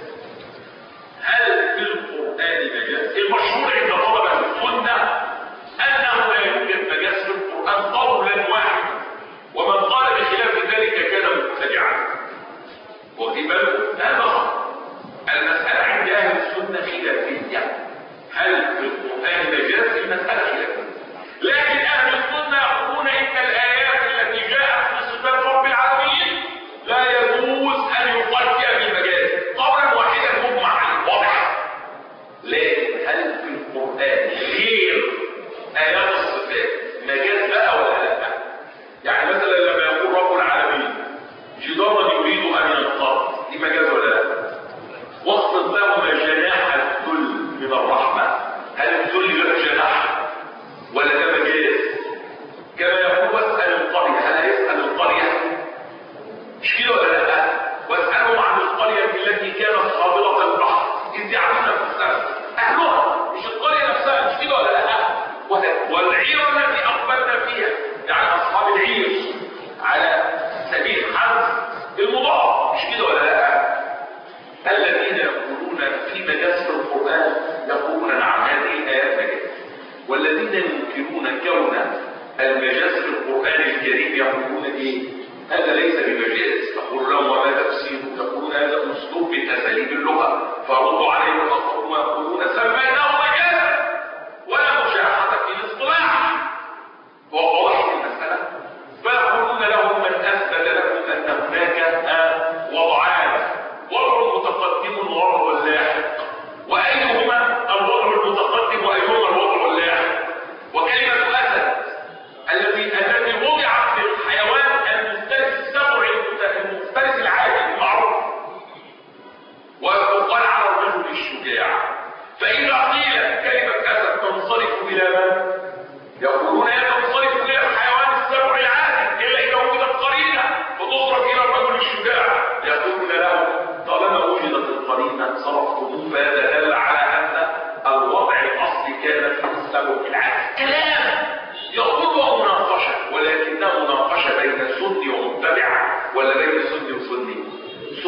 هل في القرآن مجاز؟ المشهور عند طلبة السنة أنه لا يوجد مجاز في القرآن قولا واحدا، ومن قال بخلاف ذلك كان مبتدعا. وفي بالكم هذا غلط. المسألة عند أهل السنة خلافية، هل في القرآن مجاز؟ المسألة خلافية، لكن أهل السنة يقولون إن الآيات التي جاءت في صفات رب العالمين لا يجوز أن يقال فيها بالمجاز قولا واحدا مجمع عليه. واضح؟ لكن هل في القرآن غير آيات الصفات مجاز بقى ولا لا؟ يعني مثلا لما يقول رب العالمين جدارا يريد أن ينقض، دي مجاز ولا لا؟ واخفض لهما جناح الذل من الرحمة، هل الذل له جناح ولا ده مجاز؟ كما يقول واسأل القرية، هل هيسأل القرية؟ مش كده ولا لا؟ واسألهم عن القرية التي كانت خابرة البحر إذ يعملون في السماء، أهلها مش القرية نفسها، مش كده ولا لا؟ والعير التي أقبلنا فيها، يعني أصحاب العير على سبيل حذف المضاف، مش كده ولا لا؟ الذين يقولون في مجاز في القرآن يقولون نعم هذه الآيات مجاز، والذين ينكرون كون المجاز في القرآن الكريم يقولون ايه؟ هذا ليس بمجاز. تقول لهم وما تفسيره؟ يقولون هذا اسلوب من اساليب اللغه، فردوا عليهم الاخرون ويقولون سميناه مجازا ولا مشاحه في الاصطلاح. وواضح المساله، فيقولون لهم من اثبت لكم ان هناك وضعان، وضع متقدم ووضع لاحق، وايهما الوضع المتقدم وايهما الوضع اللاحق؟ وكلمه اسد التي التي وضعت للحيوان المفترس السبع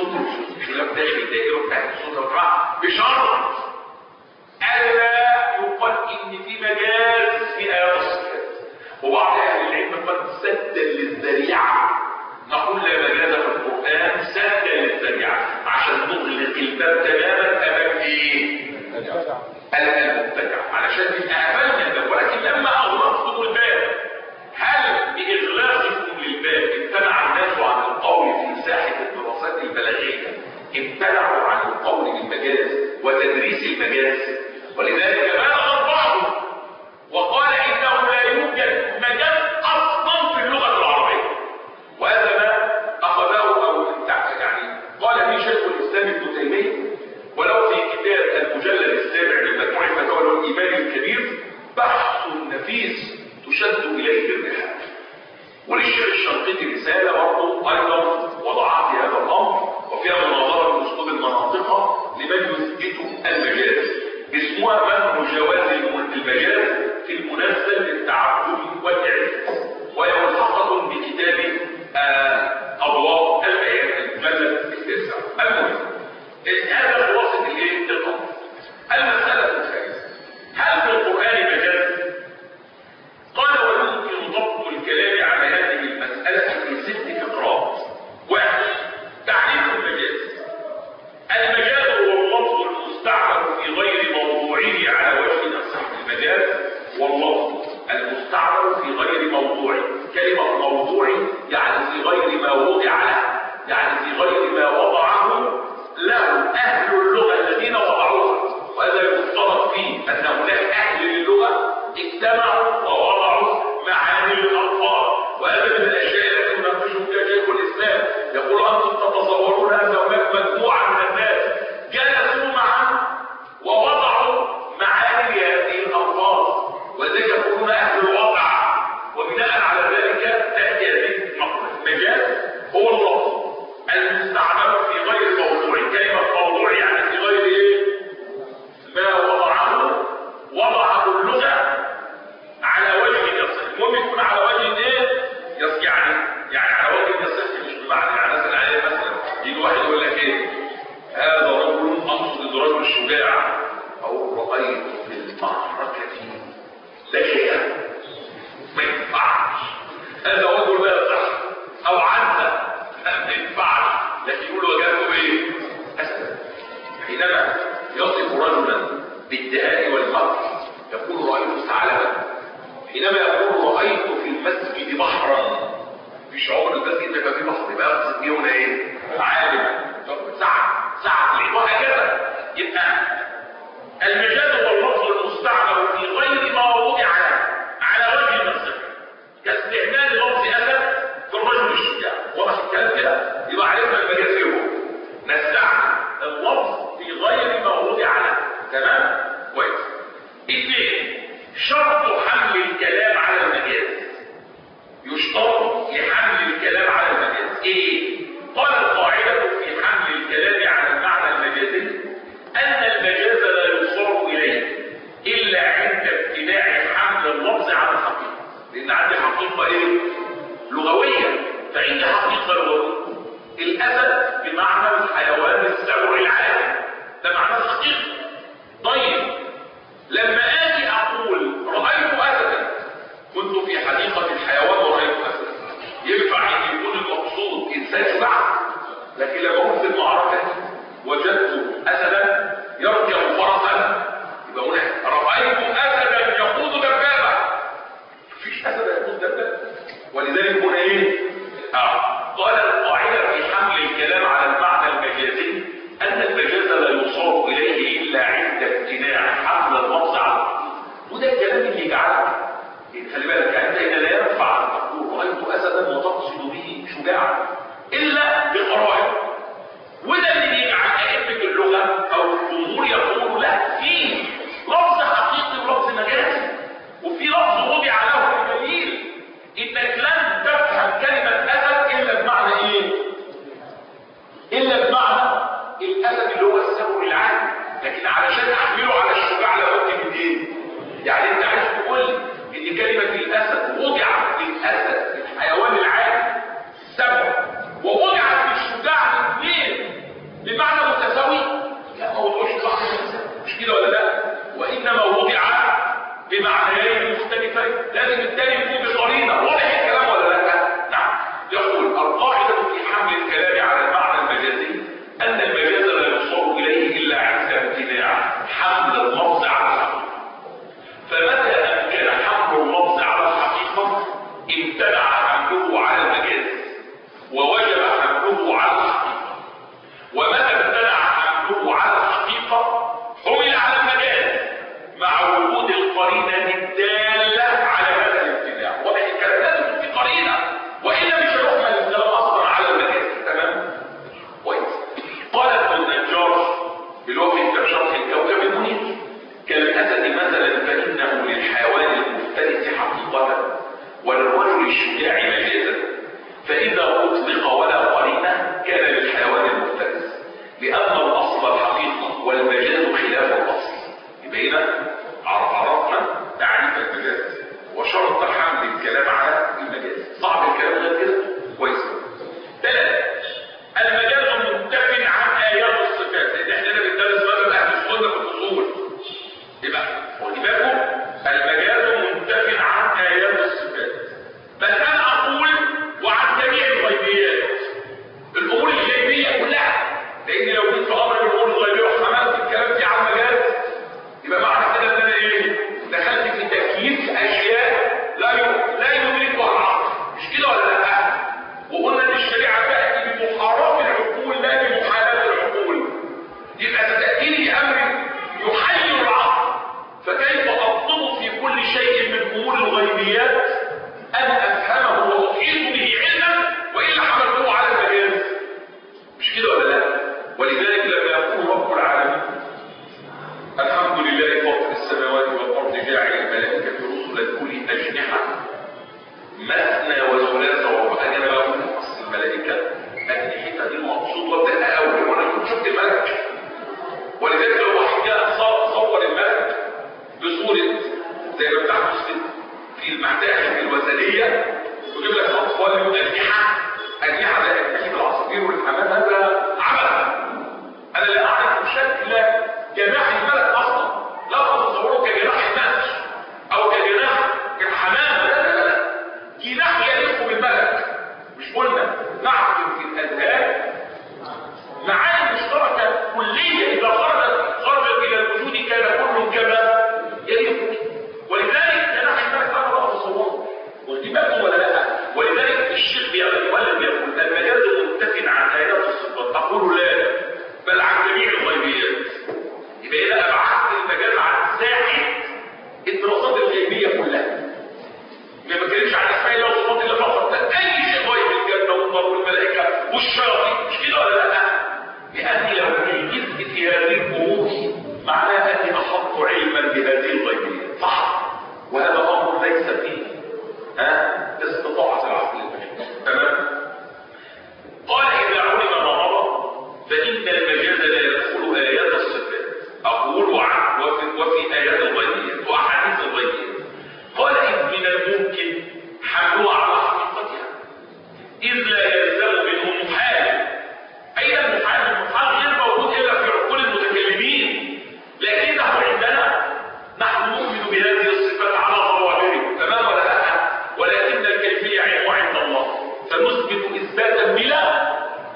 صدر خلاف داخل دائره بتاعت الصدر الرعب بشرط الا يقال ان في مجاز في ايات الصفات. وبعض اهل العلم قد سدا للذريعه، نقول لا مجاز في القران سدا للذريعه عشان نغلق الباب تماما امام ايه؟ المبتدع، علشان يبقى قفلنا الباب. ولكن لما اغلقتم الباب هل باغلاقكم للباب امتنع الناس عن القول في ساحه الدراسات البلاغيه؟ امتنعوا عن القول بالمجاز وتدريس المجاز. ولذلك بلغ البعض وقال انه لا يوجد مجاز اصلا في اللغه العربيه، وهذا ما اخذه او يعني قال به شيخ الاسلام ابن تيميه، ولو في كتاب المجلد السابع من مجموع الفتاوى والايمان الكبير بحث نفيس تشد اليه بالرحال. وللشيخ الشنقيطي رساله برضه ايضا وضعها في هذا الامر وفيها مناظره باسلوب المناطقه لمن يثبت المجاز، اسمها منع جواز المجاز في المنزل للتعبد والاعجاز، وهي ملحقه بكتاب اضواء الايات المجلد التاسع. المهم هذا خلاصه الايه؟ الامر. المساله الثالثه، هل في القران مجاز؟ قال ويمكن ضبط الكلام على هذه المساله في ست فقرات. واحد، تعريف المجاز. المجاز هو اللفظ المستعمل في غير موضوعه على وجه نصح المجاز، واللفظ المستعمل في غير موضوعه. كلمه موضوع يعني في غير ما وضع له، يعني في غير ما وضعه له اهل اللغه الذين وضعوها. وهذا يفترض فيه ان هناك اهل للغه اجتمعوا ووضعوا معاني للالفاظ، وهذا من الاشياء التي يناقش فيها شيخ الاسلام. يقول انتم تتصورون ان هناك مجموعه من الناس جلسوا معا ووضعوا معاني هذه الالفاظ، وذلك يقولون اهل الوضع، وبناء على ذلك تاتي هذه المجاز هو اللفظ المستعمل في غير موضوع. كلمه موضوع يعني في غير ايه؟ ما وضعه وضعه اللغه على وجه يصح. المهم يكون على وجه ايه؟ يصح، يعني يعني على وجه يصح، مش بمعنى يعني مثلا عليه مثلا يجي واحد يقول لك ايه؟ هذا رجل اقصد رجل شجاع، او رايت في المعركه لكن ما ينفعش هذا رجل لا يصح، او عزه ما ينفعش، لكن يقول وجاءه ايه؟ اسد. حينما يصف رجلا بالدهاء والمكر يقول رايت ثعلبا، حينما يقول رايت في المسجد بحرا، في شعور المسجد يبقى فيه بحر، يبقى يقصد بيه هنا ايه؟ عالما، سعه سعه، وهكذا. يبقى المجاز هو اللفظ المستعمل في غير ما وضع على وجه النص، كاستعمال لفظ اسد في الرجل الشجاع. واضح الكلام كده؟ يبقى عرفنا المجاز ايه هو؟ نستعمل اللفظ في غير ما وضع له. تمام؟ كويس. اثنين، شرط حمل الكلام على المجاز. يشترط لحمل الكلام على المجاز ايه؟ قال القاعده في حمل الكلام على المعنى المجازي ان المجاز لا يصار اليه الا عند امتناع حمل اللفظ على الحقيقه. لان عندي حقيقه ايه؟ لغويه، فعندي حقيقه لغويه. الاسد بمعنى الحيوان السبع العالي، ده معنى الحقيقه. طيب لما اجي اقول رايت اسدا، كنت في حديقه الحيوان ورايت اسدا، ينفع ان يكون المقصود انسان شجاع؟ لكن لما اقول في المعركه وجدت اسدا يركب فرسا، يبقى هنا رايت اسدا يقود دبابه. مفيش اسد يقود دبابه. ولذلك هنا ايه؟ اه قال القاعده في حمل الكلام على المعنى المجازي ان المجاز لا يصار اليه الا عند امتناع حمل اللفظ على الحقيقه. وده الكلام اللي يجعلك خلي بالك، انت هنا لا ينفع ان تقول رايت اسدا وتقصد به شجاعا الا بقرائن. وده اللي يجعل ائمه اللغه او الجمهور يقولوا لا، في لفظ حقيقي ولفظ مجازي، وفي لفظ وضع له الدليل. انك لن تفهم كلمه اسد الا بمعنى ايه؟ الا بمعنى الاسد اللي هو السبع العالي. لكن علشان احمله على الشجاع لابد من ايه؟ يعني انت عايز تقول ان كلمه الاسد وضع للاسد الحيوان العالي سبع، ووضع والمجاز خلاف الاصل. يبقى هنا عرفنا تعريف المجاز وشرط حمل الكلام على المجاز. صعب الكلام غير كده؟ كويس. ثلاثة، المجاز منتف عن آيات الصفات، لأن احنا هنا بندرس مذهب أهل السنة في الأصول. يبقى خدي بالكم، المجاز منتف عن آيات الصفات، بل أنا أقول وعن جميع الغيبيات، الأمور الغيبية كلها، لأن لو جيت في أمر الأمور الغيبية وحملت الكلام دي على المجاز يبقى معنى كده إن أنا إيه؟ دخلت في تكييف أشياء لا لا يدركها العقل، مش كده ولا لا؟ وقلنا ان الشريعه تاتي بمحاربه العقول لا بمحالاه العقول. يبقى تاتي لي امر يحير العقل، فكيف اضبط في كل شيء من امور الغيبيات ان افهمه واحيط به علما والا حملته على المجاز؟ مش كده ولا لا؟ ولذلك لما يقول رب العالمين الحمد لله فاطر السماوات والارض جاعل الملائكه رسلا اولي اجنحه مثنى وثلاث ورباع. انا بقول اصل الملائكه اجنحتها دي المقصود وابدا اول، وانا كنت شفت الملك، ولذلك لو واحد جاء صور الملك بصوره زي ما بتحدث في المحتاج الوثنيه ويجيب لك اطفال من اجنحه، اجنحه زي اجنحه العصافير والحمام، هذا عبث. انا لا اعرف شكل جناح الملك اصلا، لا اتصوره كجناح النمل او كجناح الحمام، لا لا لا، جناح يليق بالملك. مش قلنا نعقد في الاذهان معاني مشتركه كليه، اذا خرجت خرجت الى الوجود كان كل كما يليق. ولذلك جناح الملك انا لا اتصوره، واخدين بالكم ولا لا؟ ولذلك الشيخ بيقول يقول المجاز منتف عن ايات الصفات، تقول لا بل عن جميع الغيبيات. يبقى هنا ابعدت المجاز عن ساحه الدراسات الغيبيه كلها، ما بتكلمش عن اسماء الله وصفات الله فقط، لا، اي شيء غيب الجنه والنار والملائكه والشياطين، مش كده ولا لا؟ لاني لو ركزت في هذه الامور معناها اني احط علما بهذه الغيبيات، صح؟ وهذا امر ليس فيه ها استطاعه العقل البشري. تمام؟ قال اذا علم ما مضى فان المجاز لا يدخل ايات الصفات، اقول وعن وفي, وفي ايات الغيبيات واحاديث الغيبيات. قال إذ من الممكن حملها على حقيقتها إذ لا يلزم منه محال. أين المحال؟ المحال غير موجود إلا في عقول المتكلمين، لكنه عندنا نحن نؤمن بهذه الصفات على ظواهره، تمام ولا لا؟ ولكن الكيفية علم عند الله، فنثبت إثباتا بلا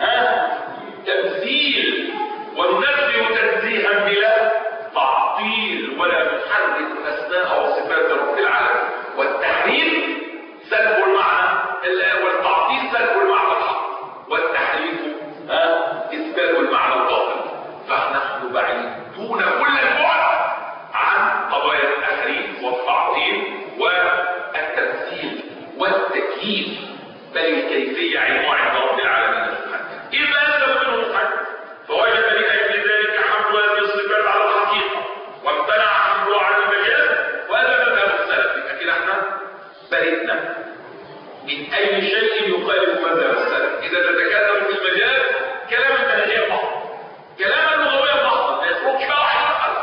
تمثيل وننفي تنزيها بلا تعطيل، ولا نحرك أسماء وصفات رب العالمين. والتحريف سلب المعنى والتعطيل سلب المعنى الحق، والتحريف إثبات المعنى الباطل. فنحن بعيدون كل البعد عن قضايا التحريف والتعطيل والتمثيل والتكييف، بل الكيفية علم عند رب العالمين سبحانه. إذا لم منه محرك فوجد لأجل ذلك حمل هذه الصفات على الحقيقة وامتنع حمله على المجاز، وهذا مذهب السلف. يبقى كده احنا برئنا من أي شيء يخالف مذهب السلف. إذا تتكلم في المجاز كلام المنهجية محض، كلام اللغوية محض، ما يخرجش بقى واحد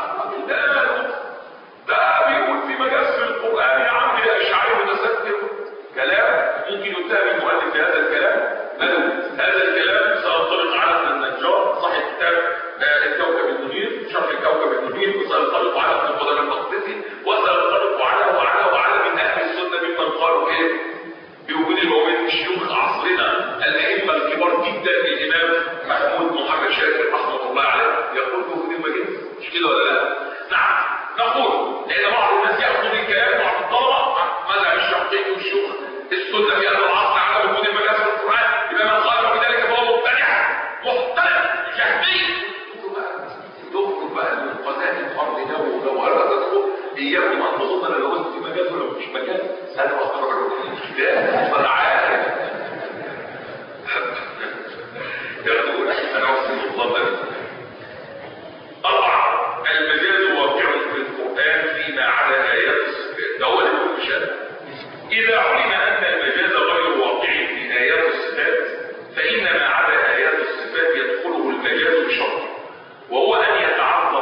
ده بيقول في مجاز في القرآن يا عم يا أشعري متستر، كلام ممكن يتهم المؤلف بهذا الكلام. هذا الكلام سينطبق على ابن النجار صاحب كتاب الكوكب المنير، شرح الكوكب المنير، وسينطبق على ابن قدامة المقدسي، وسينطبق على وعلى وعلى من اهل السنه ممن قالوا ايه بوجود المؤمن الشيوخ عصرنا الائمه الكبار جدا. الامام محمود محمد شاكر رحمه الله عليه يقول بوجود المجاز، مش كده ولا لا؟ نعم نقول، لان بعض الناس ياخذ الكلام بعض الطلبه مذهب الشافعي والشيوخ السنه في هذا العصر على وجود المجاز في القران، يبقى من قال بذلك فهو مبتدع محترم جهمي. تخرج بقى من قناه الارض ده، ولو ارادته اياكم ان تظن لو قلت في مجاز ولا مش مجاز، هذا اقرر ده فرعاه يقول انا وصلت الله. أربعة، المجاز واقع في القرآن فيما عدا آيات الصفات، ده هو اللي بيقول بشأنه. إذا علم أن المجاز غير واقع في آيات الصفات فإن ما عدا آيات الصفات يدخله المجاز بشرط، وهو أن يتعرض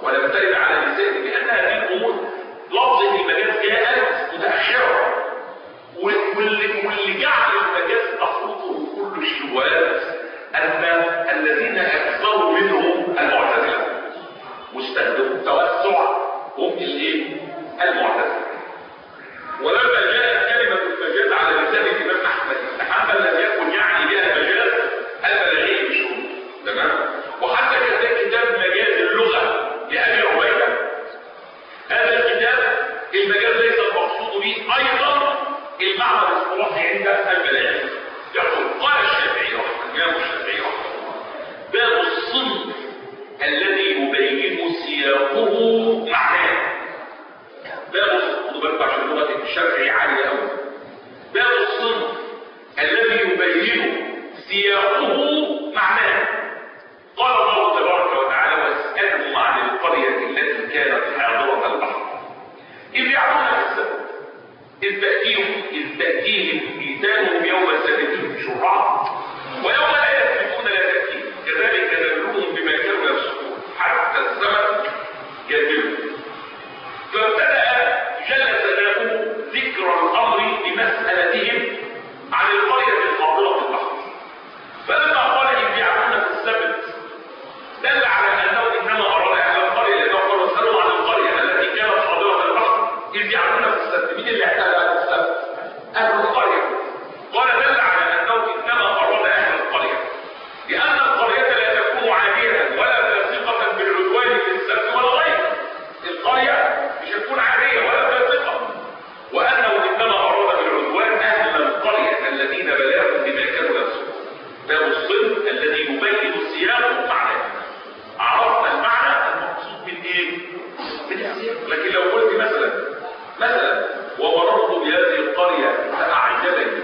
ولم ترد على لسانه، لأن هذه الأمور لفظة المجاز جاءت متأخرة، واللي, واللي جعل المجاز تخلطه كل الشبهات أن الذين أكثروا منهم المعتزلة مستخدموا التوسع هم الايه؟ المعتزلة. ولما جاءت كلمة المجاز على لسان الإمام أحمد بن حنبل لم يكن يعني بها المجاز البلاغي بشروط، تمام؟ وحتى كذلك كتاب مجاز اللغة لأبي عبيدة، هذا الكتاب المجاز ليس المقصود به أيضا المعنى الاصطلاحي عند البلاغي. يقول قال الشافعي رحمه الله الشافعي رحمه الله باب الصنف الذي يبين سياقه معناه. باب الصنف عشان لغة الشافعي عالية أوي. باب الصنف الذي يبين سياقه معناه. قال الله تبارك وتعالى واسألهم عن القرية التي كانت حاضرة البحر إذ يعملون في السبت إذ تأتيهم إذ تأتيهم حيتانهم يوم سبتهم شرعا ويوم لا يسبتون لا تأتيهم كذلك نبلوهم بما كانوا يفسقون حتى السمك يدلوا. فابتدأ جل ثناؤه ذكر الأمر بمسألتهم عن القرية الحاضرة البحر. فلما قال إذ يعملون في السبت دل على أنه إنما أراد أهل القرية، لأنه قالوا اسألوا عن القرية التي كانت حاضرة البحر إذ يعملون في السبت. مين اللي احتاج أهل السبت؟ أهل القرية. قال دل على أنه إنما أراد أهل القرية، لأن القرية لا تكون عادية ولا فاسقة بالعدوان في السبت ولا غيره. القرية مش هتكون عادية ولا فاسقة، وأنه إنما أراد بالعدوان أهل القرية الذين بلاغوا بما كانوا يفسقون. باب الصنف الذي يبين السياق معناه. عرفنا المعنى المقصود من ايه؟ من السياق. لكن لو قلت مثلا مثلا ومررت بهذه القرية فأعجبني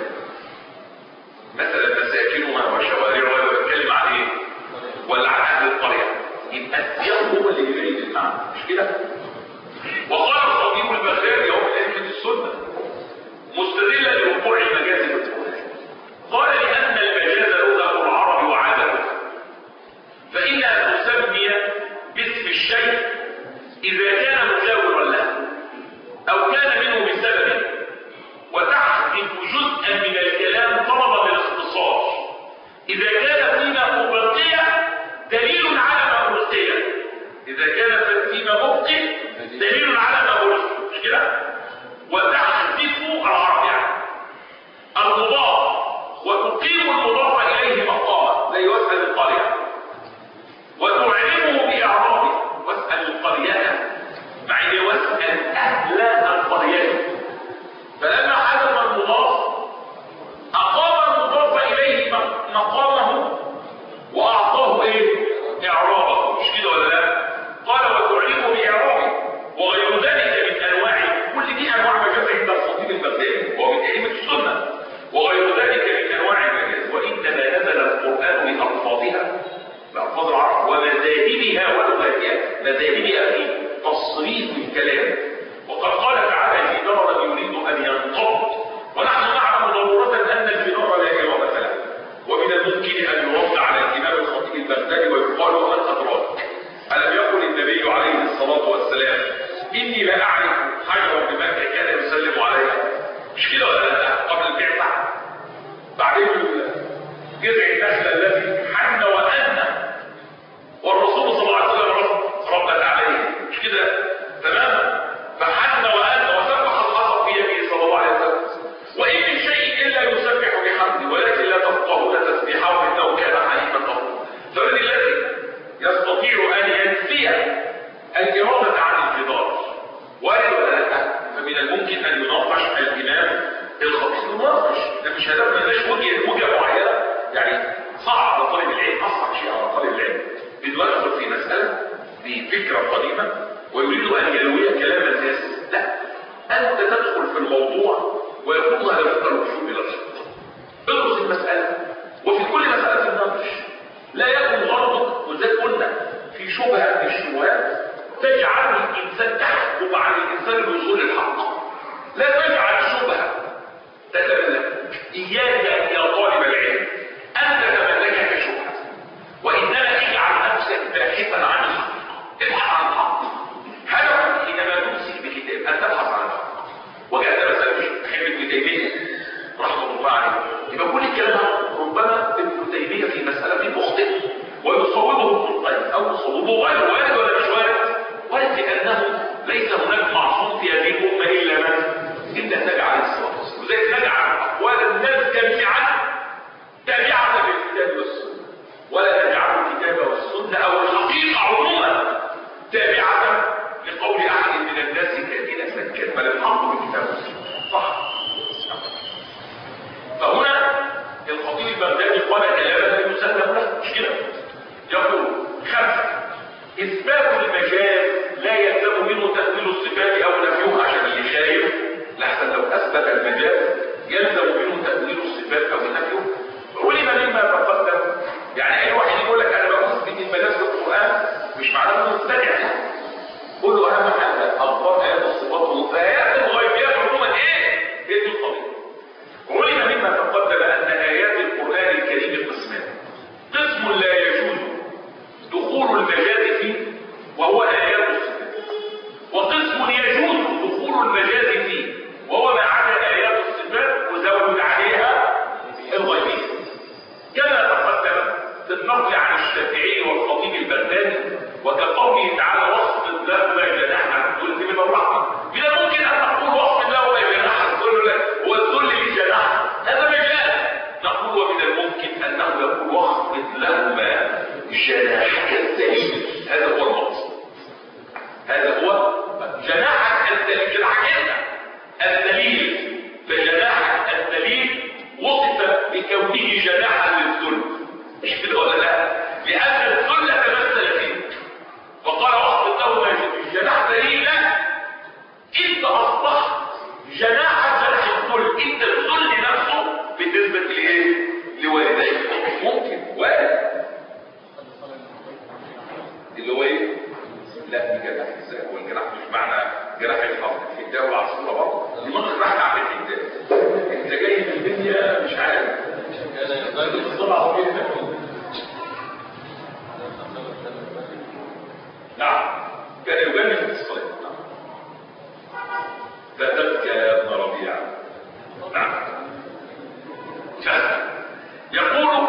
مثلا مساكنها وشوارعها، بتكلم عن ايه؟ ولا عن أهل القرية، يبقى السياق هو اللي يبين المعنى، مش كده؟ وقال الخطيب البغدادي يوم أئمة السنة مستدلا لوقوع المجاز في القرآن، قال لأن المجاز لغة العرب وعادته، فإنها تسمي باسم الشيء إذا كان مجاورا له أو كان منه بسبب، وتحذف جزءا من الكلام طلبا للاختصار إذا كان فيما أبقي دليل على ما أبقي، إذا كان فيما أبقي دليل على ما أبقي، مش كده؟ وتحذف العرب يعني المضاف وتقيم المضاف إليه مقاما زي واسأل القرية، وتعلمه بإعرابه واسأل القرية مع إن واسأل أهل القرية. فلما حذف المضاف أقام المضاف إليه مقامه وأعطاه إيه؟ إعرابه، مش كده ولا لا؟ قال وتعلمه بإعرابه وغير ذلك من أنواع، كل دي أنواع مجاز عند الخطيب البغدادي ومن أئمة السنة، وغير ذلك من أنواع المجاز. وإنما نزل القرآن بألفاظها بألفاظ العرب ومذاهبها ولغاتها، مذاهبها في تصريف الكلام. وقد قال تعالى جدارا يريد أن ينقض، ونحن نعلم ضرورة أن الجدار لا إرادة له، ومن الممكن أن يرد على الإمام الخطيب البغدادي ويقال من أدراك ألم يقل النبي عليه الصلاة والسلام إني لا أعرف حجرا بمكة كان يسلم عليها، مش كده ولا لا؟ قبل البعثة بعدين جذع النخل الذي حن وأن والرسول صلى الله عليه وسلم ربت عليه، مش كده؟ تمام؟ فحن وأن وسبح الحصى في يده صلى الله عليه وسلم، وإن من شيء إلا يسبح بحمده ولكن لا تفقهون تسبيحه إنه كان حليما غفورا. فمن الذي يستطيع أن ينفي الإرادة عن الجدار؟ ولا لا؟ فمن الممكن أن يناقش الإمام الخطيب المناقش، ده مش هدفنا مش وجهة وجهة معينة، يعني صعب على طالب العلم، أصعب شيء على طالب العلم إنه يدخل في مسألة بفكرة قديمة ويريد أن يلوي كلام الناس. لا، أنت تدخل في الموضوع ويكون هدفك الوصول إلى الحق. ادرس المسألة، وفي كل مسألة تناقش، لا يكون غرضك وزي قلنا في شبهة من الشبهات تجعل الإنسان تحكم على الإنسان الوصول للحق. لا تجعل شبهة تتملك. إياك يا طالب العلم أن تتملكك شبهة، وإنما اجعل نفسك باحثا عن الحق. ابحث عن الحق، في النقل عن الشافعي والخطيب البغدادي وكقوله تعالى واخفض لهما جناح الذل من الرحمه. من الممكن ان نقول واخفض لهما جناح الذل والذل لجناح، هذا مجال. نقول ومن الممكن انه يقول واخفض لهما جناحك الذليل، هذا هو المقصود، هذا هو جناحك الذليل، جناحك الذليل. فجناحك الذليل وصف بكونه جناحا للذل، مش كده ولا لا؟ لان الذل تمثل فيه، فقال واخفض لهما جناح ذليلا. انت اصبحت جناح جناح الذل، انت الذل نفسه بالنسبه لايه؟ لوالديك. ممكن والد اللي هو ايه؟ لا دي جناح ازاي؟ هو الجناح مش معنى جناح الحفظ الحجاب والعصفوره برضه، دماغك راح تعمل حجاب. انت جاي من الدنيا مش عارف نعم كان يغني في الصلاه. فتبكى يا ابن ربيعه. نعم يقول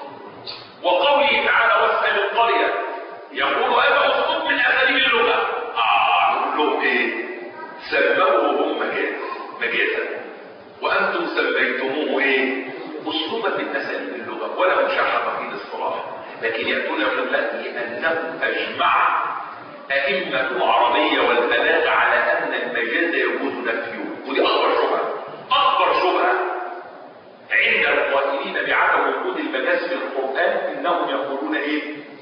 وقوله تعالى واسال القريه، يقول هذا اسلوب من اساليب اللغه. اه نقول لهم ايه؟ سموه مجاز مجازا وانتم سميتموه ايه؟ اسلوبا من اساليب اللغه ولا مشاحه في الاصطلاح، لكن ياتون يقول لك لانه اجمع ائمه العربيه والبلاغه على ان المجاز يجوز نفيه. ودي اكبر شبهه، اكبر شبهه عند القائلين بعدم وجود المجاز في القران، انهم يقولون ايه؟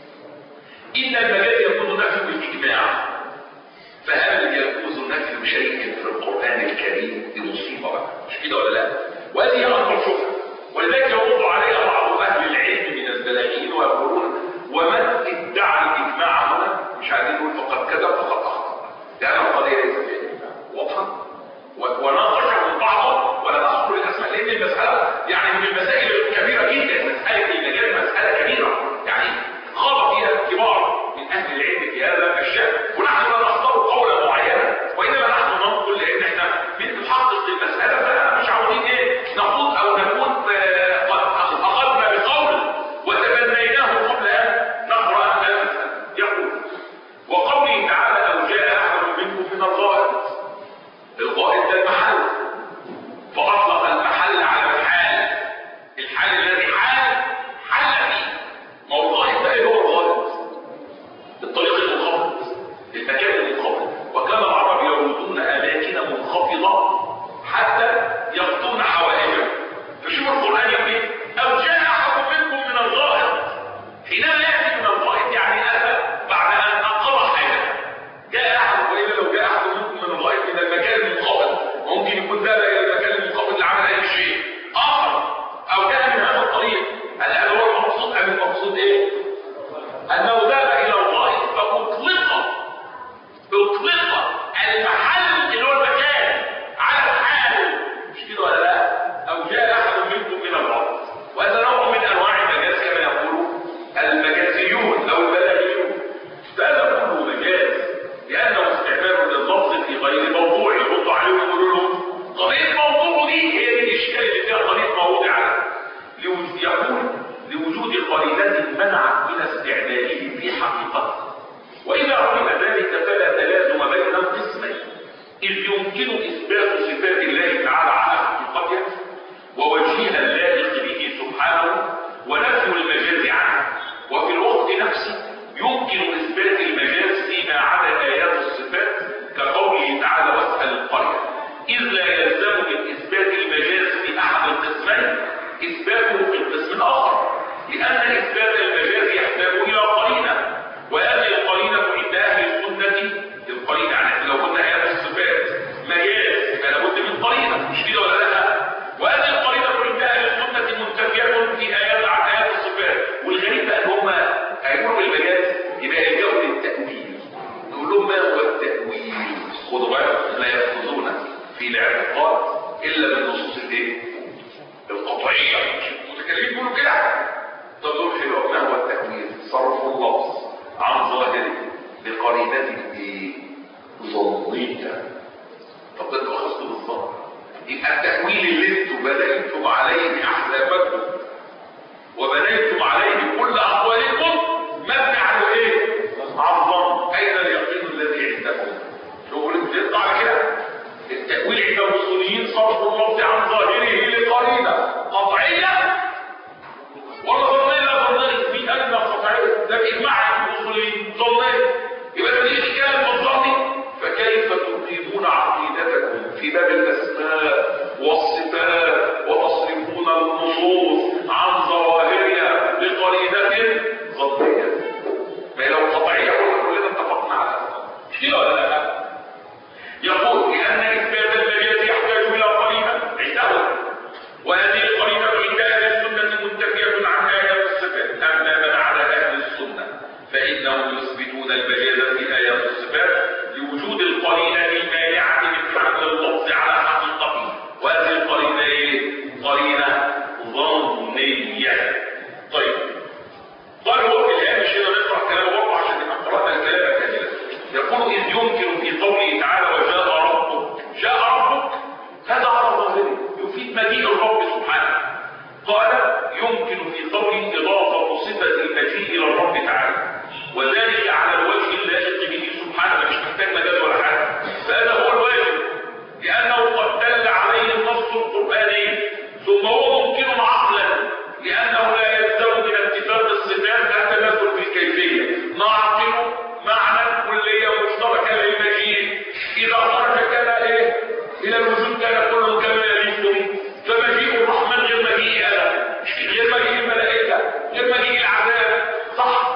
ان المجاز يجوز نفيه بالاجماع. فهل يجوز نفي شيء في القران الكريم؟ دي مصيبه بقى، مش كده ولا لا؟ وهذه هي اكبر شبهه، ولذلك يرد عليها بعض اهل العلم من البلاغيين ويقولون ومن ادعى الاجماع هنا مش عايزين نقول فقد كذب فقد اخطا، لان القضيه ليست فيها واضحه. وناقشهم بعضهم ولا اذكر الاسماء لان المساله يعني من المسائل الكبيره جدا. مساله المجاز مساله كبيره يعني خاض فيها كبار من اهل العلم في هذا الشان، ونحن لا نختار قولا معينا وانما نحن ننقل لان احنا بنحقق المساله، فمش عاوزين ايه نخوض او نكون قد اخذنا بقول وتبنيناه قبل ان نقرا المساله. يقول وقوله تعالى لو جاء احد منكم من الغائط، الغائط ده المحل، فاطلق المحل على الحال، الحال الذي حال حل فيه. ما هو الغائط ده اللي هو الغائط، الطريق المنخفض، المكان المنخفض. وكان العرب يرودون اماكن منخفضه حتى يغطون حوائجهم. فشوف القران يقول ايه؟ او جاء احد منكم من الغائط. حينما ياتي من الغائط يعني اتى بعد ان انقضى حاجه. جاء احد، والا لو جاء احد منكم من الغائط من المكان المنخفض ممكن يكون ذهب الى المكان المنخفض لعمل اي شيء اخر، او جاء من هذا الطريق. هل هو المقصود ام المقصود ايه؟ انه ذهب الى الغائط فاطلق اطلق المحل اللي هو المكان على الحال، مش كده ولا لا؟ او جاء احد منكم من الغائط. وهذا نوع من انواع المجاز كما يقول المجازيون او البلاغيون. فهذا كله مجاز لانه استعمال لللفظ في غير موضوع. يردوا عليه ويقولوا له قضيه موضوع دي هي الاشكال اللي فيها قضيه موضوع على يقول لوجود قرينه منعت من استعماله في حقيقته. واذا علم ذلك فلا تلازم بين القسمين، اذ يمكن اثبات صفات الله تعالى على حقيقتها ووجهها اللائق به سبحانه ونفي المجاز عنه، وفي الوقت نفسه يمكن اثبات المجاز فيما عدا ايات الصفات كقوله تعالى واسال القريه، اذ لا يلزم من اثبات المجاز في احد القسمين اثباته في القسم الاخر، لان اثبات المجاز يحتاج الى قرينه، وهذه القرينه عند اهل السنه القرينه يعني لو قلنا ايات الصفات مجاز فلا بد من قرينه، مش كده ولا لا؟ وهذه القرينه عند اهل السنه منتفيه في ايات عن ايات صرف اللفظ عن ظاهره لقرينة قطعية ولا ظنية ظنية في أدنى قطعية ده بإجماع الأصوليين ظنية يبقى ده ليه كلام بالظني فكيف تقيمون عقيدتكم في باب الأسماء والصفات وتصرفون النصوص عن ظواهرها لقرينة ظنية ما لو قطعية كلنا اتفقنا على كده ولا لا؟ يقول لأن إثبات المجاز يحتاج إلى قرينة عندهم وهذه القرينة عند أهل السنة منتفية عن آيات الصفات أما من على أهل السنة فإنهم يثبتون المجاز في آيات الصفات لوجود القرينة المانعة من حمل اللفظ على حقيقته وهذه القرينة إيه؟ قرينة ظنية. طيب قال هو في الآن مش هنا نقرأ كلامه برضه عشان نبقى قرأنا الكلام كاملا. يقول إذ يمكن في قوله تعالى وجاء ربك جاء ربك هذا على ظاهره يفيد مجيء الرب سبحانه. قال يمكن في قوله إضافة صفة المجيء إلى الرب تعالى وذلك على الوجه اللائق به سبحانه مش محتاج مجاز ولا حاجة فهذا هو الواجب لأنه قد دل عليه النص القرآني ثم هو ممكن عقلا لأنه لا يلزم من اتفاق الصفات التماثل في الكيفية نعقل معنى كلية مشتركة للمجيء إذا خرج كان إيه إلى الوجود كان كله كما يليق به فمجيء الرحمن غير مجيء آدم غير مجيء الملائكة غير مجيء العذاب صح؟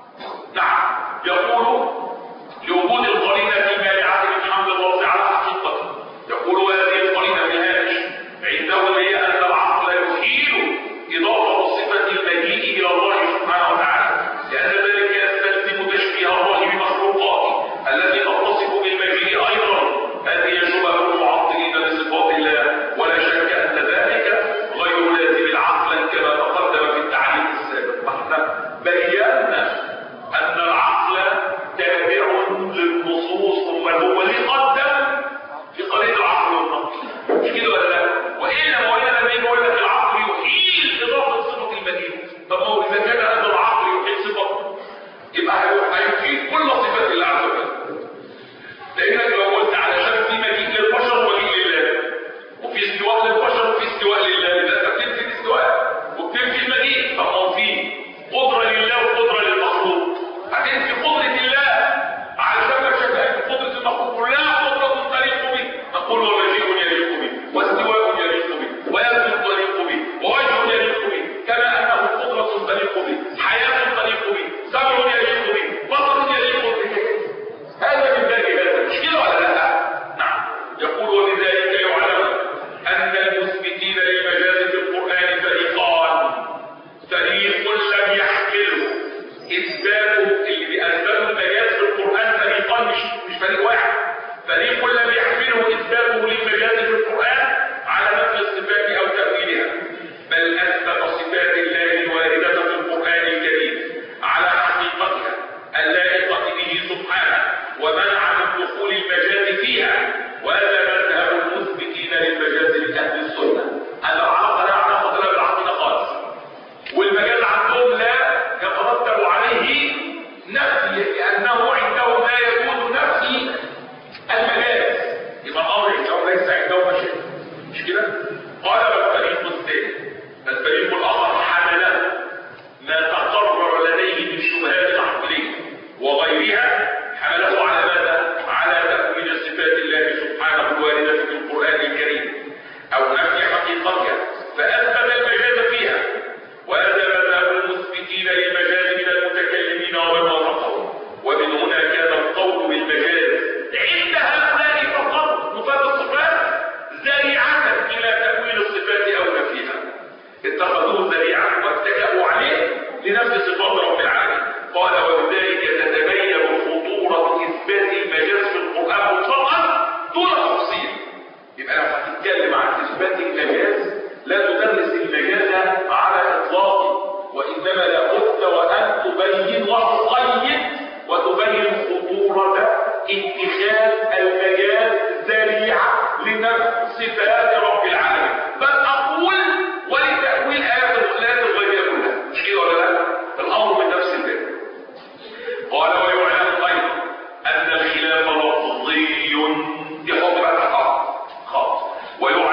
نعم يقول لوجود القرينة المانعة من حمل اللفظ على حقيقته يقول هذه القرينة بالهامش عنده هي أن العقل يحيل إضافة صفة المجيء إلى الله سبحانه وتعالى لأن ذلك يستلزم تشبيه الله بمخلوقاته التي تتصف بالمجيء أيضا هذه شبه المعطلين لصفات الله ولا شك أن ذلك غير لازم عقلا كما تقدم في التعليم السابق واحنا بينا أن العقل تابع للنصوص ثم هو اللي قدم في قضية العقل والنقل مش كده ولا لا؟ وإلا مولانا لما يقول لك العقل يحيل إضافة صفة المجيء طب ما هو إذا كان هذا العقل يحيل صفة يبقى هيحيل كل صفات الله عز وجل لأنك لو قلت علشان في مجيء للبشر ومجيء لله وفي استواء للبشر وفي استواء لله إذا أنت بتنفي الاستواء وبتنفي المجيء طب ما هو في قدرة لله وقدرة للمخلوق هتنفي قدرة الله علشان ما شبهت قدرة المخلوق كلها قدرة تليق به نقول ومجيء يليق به واستواء يليق به ويد تليق به ووجه يليق به كما أنه قدرة تليق به حياة تليق به سمع يليق به بصر يليق به هذا من باب هذا مش كده ولا لا؟ نعم يقول ولذلك يعلم أن المثبتين للمجاز في القرآن فريقان فريق لم يحمله إثباته اللي بأثباته المجاز في القرآن فريقان مش مش فريق واحد فريق لم يحمله إثباته للمجاز في القرآن على نفي الصفات أو تأويلها بل أثبت صفات الله الواردة في القرآن الكريم على حقيقتها اللائقة به سبحانه ومنع من دخول المجاز فيها وهذا مذهب المثبتين للمجاز لأهل السنة أن العلاقة لا علاقة لا بالعقيدة خالص والمجاز عندهم لا يترتب عليه نفي لأنه عندهم لا يجوز نفي المجاز يبقى الأمر عندهم ليس عندهم مشاكل مش كده؟ قال والفريق الثاني الفريق الآخر حمله ما تقرر لديه من شبهات عقلية وغيرها حمله على ماذا؟ على تأويل صفات الله سبحانه الواردة في القرآن الكريم أو نفي حقيقتها فأثبت المجاز فيها وهذا مذهب المثبتين للمجاز من المتكلمين ومن وافقهم ومن هنا كان القول بالمجاز عند هؤلاء فقط نفاة الصفات ذريعة إلى تأويل الصفات أو نفيها اتخذوه ذريعة واتكأوا عليه لنفي صفات رب العالمين قال وبذلك تتبين خطورة إثبات المجاز في القرآن مطلقا دون تفصيل يبقى لو هتتكلم عن إثبات المجاز لا تدرس المجاز على إطلاقه وإنما لابد وأن تبين وتقيد وتبين خطورة اتخاذ المجاز ذريعة لنفي صفات رب العالمين بل أقول ولتأويل آيات الغلال الغيبية كلها مش كده ولا لا؟ الأمر من نفس الباب قال ويعلم أيضا أن الخلاف لفظي دي حكم بقى خاص خاص ويعلم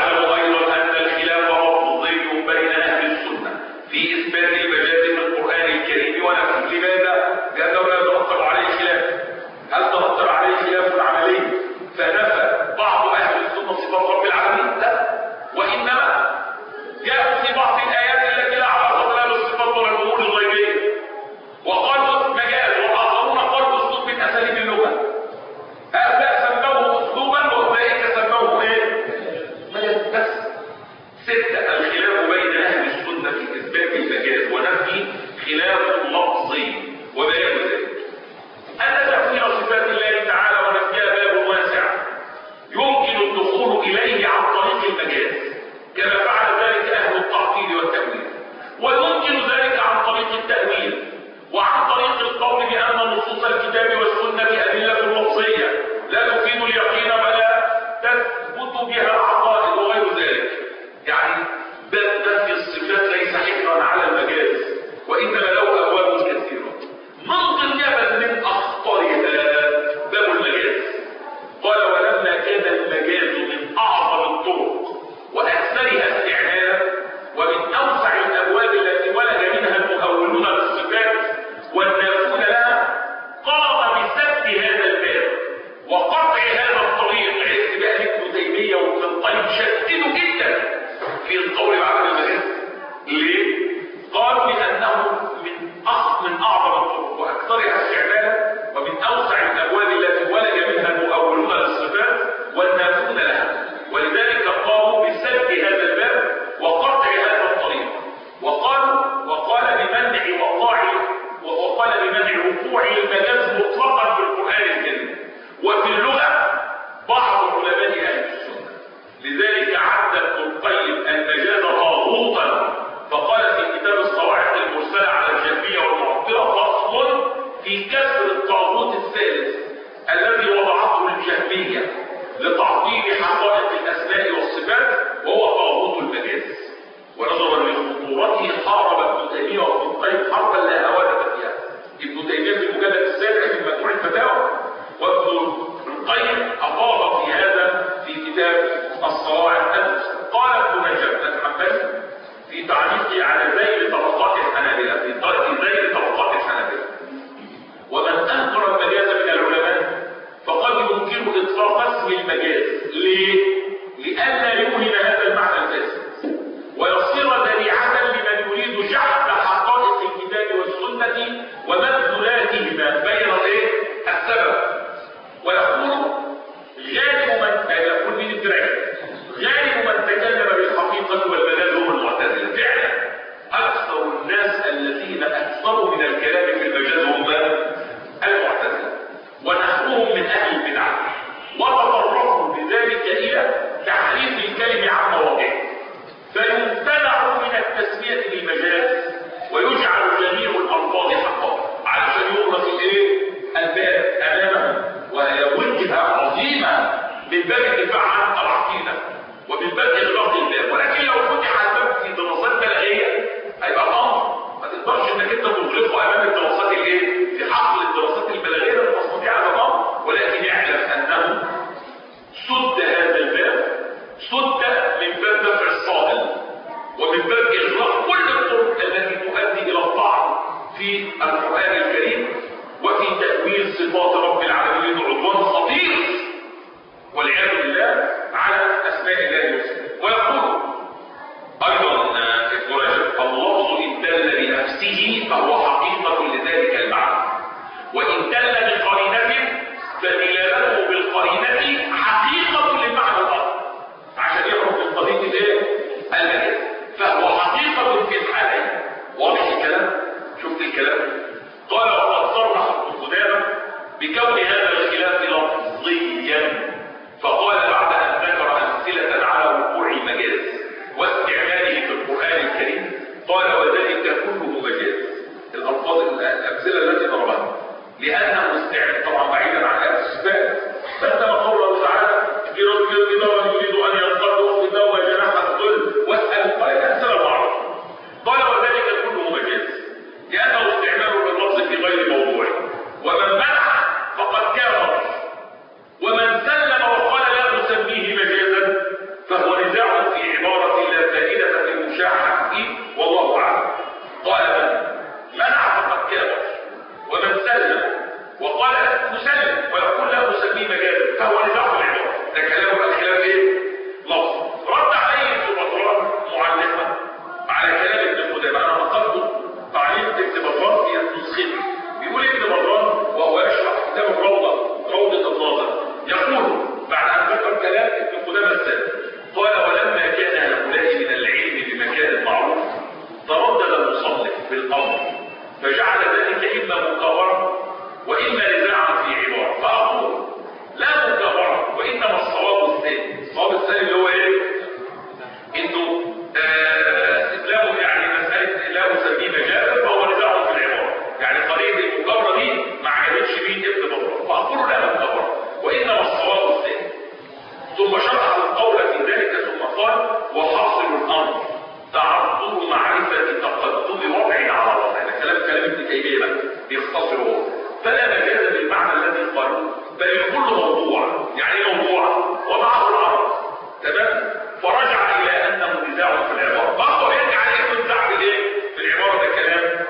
لماذا؟ لأنه لا يترتب عليه خلاف. هل ترتب عليه خلاف عملي فنفى بعض أهل السنة صفات رب العالمين؟ لا، وإنما جاءوا في بعض الآيات التي لا علاقة لها بالصفات ولا الأمور الغيبية وقالوا مجاز، وآخرون قالوا أسلوب من أساليب اللغة. هؤلاء سموه أسلوبا وأولئك سموه إيه؟ مجاز. بس ستة، الخلاف بين أهل السنة في إثبات المجاز ونفي خلاف لفظي وبيان ذلك. أن تأويل صفات الله تعالى ونفيها باب واسع يمكن الدخول إليه عن طريق المجاز كما فعل ذلك أهل التعطيل والتأويل، ويمكن ذلك عن طريق التأويل وعن طريق القول بأن نصوص الكتاب والسنة أدلة لفظية لا تفيد اليقين ولا تثبت بها العقائد وغير ذلك. يعني باب نفي الصفات ليس حكرا على المجاز، وإنما له أبواب كثيرة. من ضمنها من أخطرها باب المجاز. قال ولما كان المجاز من أعظم الطرق وأكثرها استعمالا ومن أوسع الأبواب التي ولد منها المؤولون للصفات والنافون لها، قام بسد هذا الباب وقطع هذا الطريق. عرفت بقى ابن تيمية وابن القيم شددوا جدا في القول بعد المجاز. ليه؟ قالوا لأنه من أخ من أعظم الطرق وأكثرها استعمالا ومن أوسع الأبواب التي ولد منها المؤولون للصفات والنافون لها، ولذلك قاموا بسد هذا الباب وقطع هذا الطريق. وقالوا وقال بمنع وقاع وقال بمنع وقوع المجاز مطلقا في القرآن الكريم وفي اللغة بعض علماء أهل السنة. لذلك عد ابن القيم المجاز طاغوتا، فقال في كتاب الصواعق المرسلة على الجهمية والمعطلة فصل في كسر الطاغوت الثالث الذي وضعته الجهمية لتعطيل حقائق الأسماء والصفات، وهو طاغوت المجاز. ونظرا لخطورته حارب ابن تيمية وابن القيم حربا لا هوادة فيها. ابن تيمية في المجلد السابع من مجموع الفتاوى، وابن القيم أفاض في هذا في كتاب الصواعق المرسلة. قال ابن نجم الحنبلي في تعليقه على ذيل طبقات الحنابلة في ذيل طبقات الحنابلة: ومن أنكر المجاز من العلماء فقد يمكن إطلاق اسم المجاز. ليه؟ لئلا يوهم هذا المعنى الفاسد ويصير ذريعة لمن يريد جحد حقائق الكتاب والسنة ومدلولاتهما بين الايه؟ السبب. ويقول غالب من يقول من الدرع غالب من تكلم بالحقيقة والمجاز هم المعتزلة. فعلا أكثر الناس الذين أكثروا من الكلام في المجاز هم المعتزلة، ونحوهم من أهل البدع، وتطرقوا بذلك إلى تحريف الكلم عن مواضعه، فيمتنع من التسمية بالمجاز ويجعل جميع الألفاظ حقا علشان يغلق الايه؟ الباب أمامه. وهي وجهة عظيمة من باب الدفاع عن العقيدة ومن باب إغلاق الباب. ولكن لو فتح الباب في دراسات بلاغية هيبقى الأمر ما تقدرش انك انت تغلقه امام الدراسات الايه؟ في حقل الدراسات البلاغية المستطيع على الأمر. ولكن يعلم أنه سد هذا الباب، سد من باب دفع الصائل ومن باب إغلاق كل الطرق التي تؤدي إلى الطعن في القرآن الكريم وفي تأويل صفات رب العالمين عدوان خطير والعياذ بالله على أسماء الله وصفاته. ويقول أيضا ابن رجب: اللفظ إن دل بنفسه فهو حقيقة لذلك المعنى، وإن دل بقرينة فدلالته بالقرينة حقيقة للمعنى الآخر. عشان يعرف القضية الايه؟ المجاز، فهو حقيقة في الحالين. واضح الكلام؟ شفت الكلام؟ قال: وقد صرح ابن قدامة بكون هذا الخلاف لفظيا، فقال بعد أن ذكر أمثلة على وقوع المجاز واستعماله في القرآن الكريم قال: وذلك كله مجاز. الألفاظ الأمثلة التي ضربها لأنه مستعمل طبعا بعيدا عن آيات الصفات. فعندما قوله تعالى: برجل كده يريد أن ينقضوا في دوما جناح الظل واسأل، قال الأمثلة معروفة. قال: وذلك كله مجاز لأنه استعماله باللفظ في غير موضوعه، ومن منع فقد كان فجعل ذلك إما مكابرة وإما نزاعا في عبارة. فأقول لا مكابرة، وإنما الصواب الثاني. الصواب الثاني اللي هو إيه؟ إنه آه إسلامه يعني مسألة لا أسميه مجازا فهو نزاع في العبارة، يعني قضية المكابرة دي ما عجبتش بيه ابن بطران. فأقول لا مكابرة وإنما الصواب الثاني. ثم شرح القول في ذلك ثم قال وحاصل الأمر تعذر معرفة تقدم وضع على وضع. هذا كلام كلام ابن تيمية بيختصره، فلا مجاز بالمعنى الذي قالوه بل كل موضوع. يعني موضوع ومعه الأمر، تمام؟ فرجع إلى أنه نزاع في العبارة. برضه يرجع عليه نزاع في الايه؟ في العبارة. ده كلام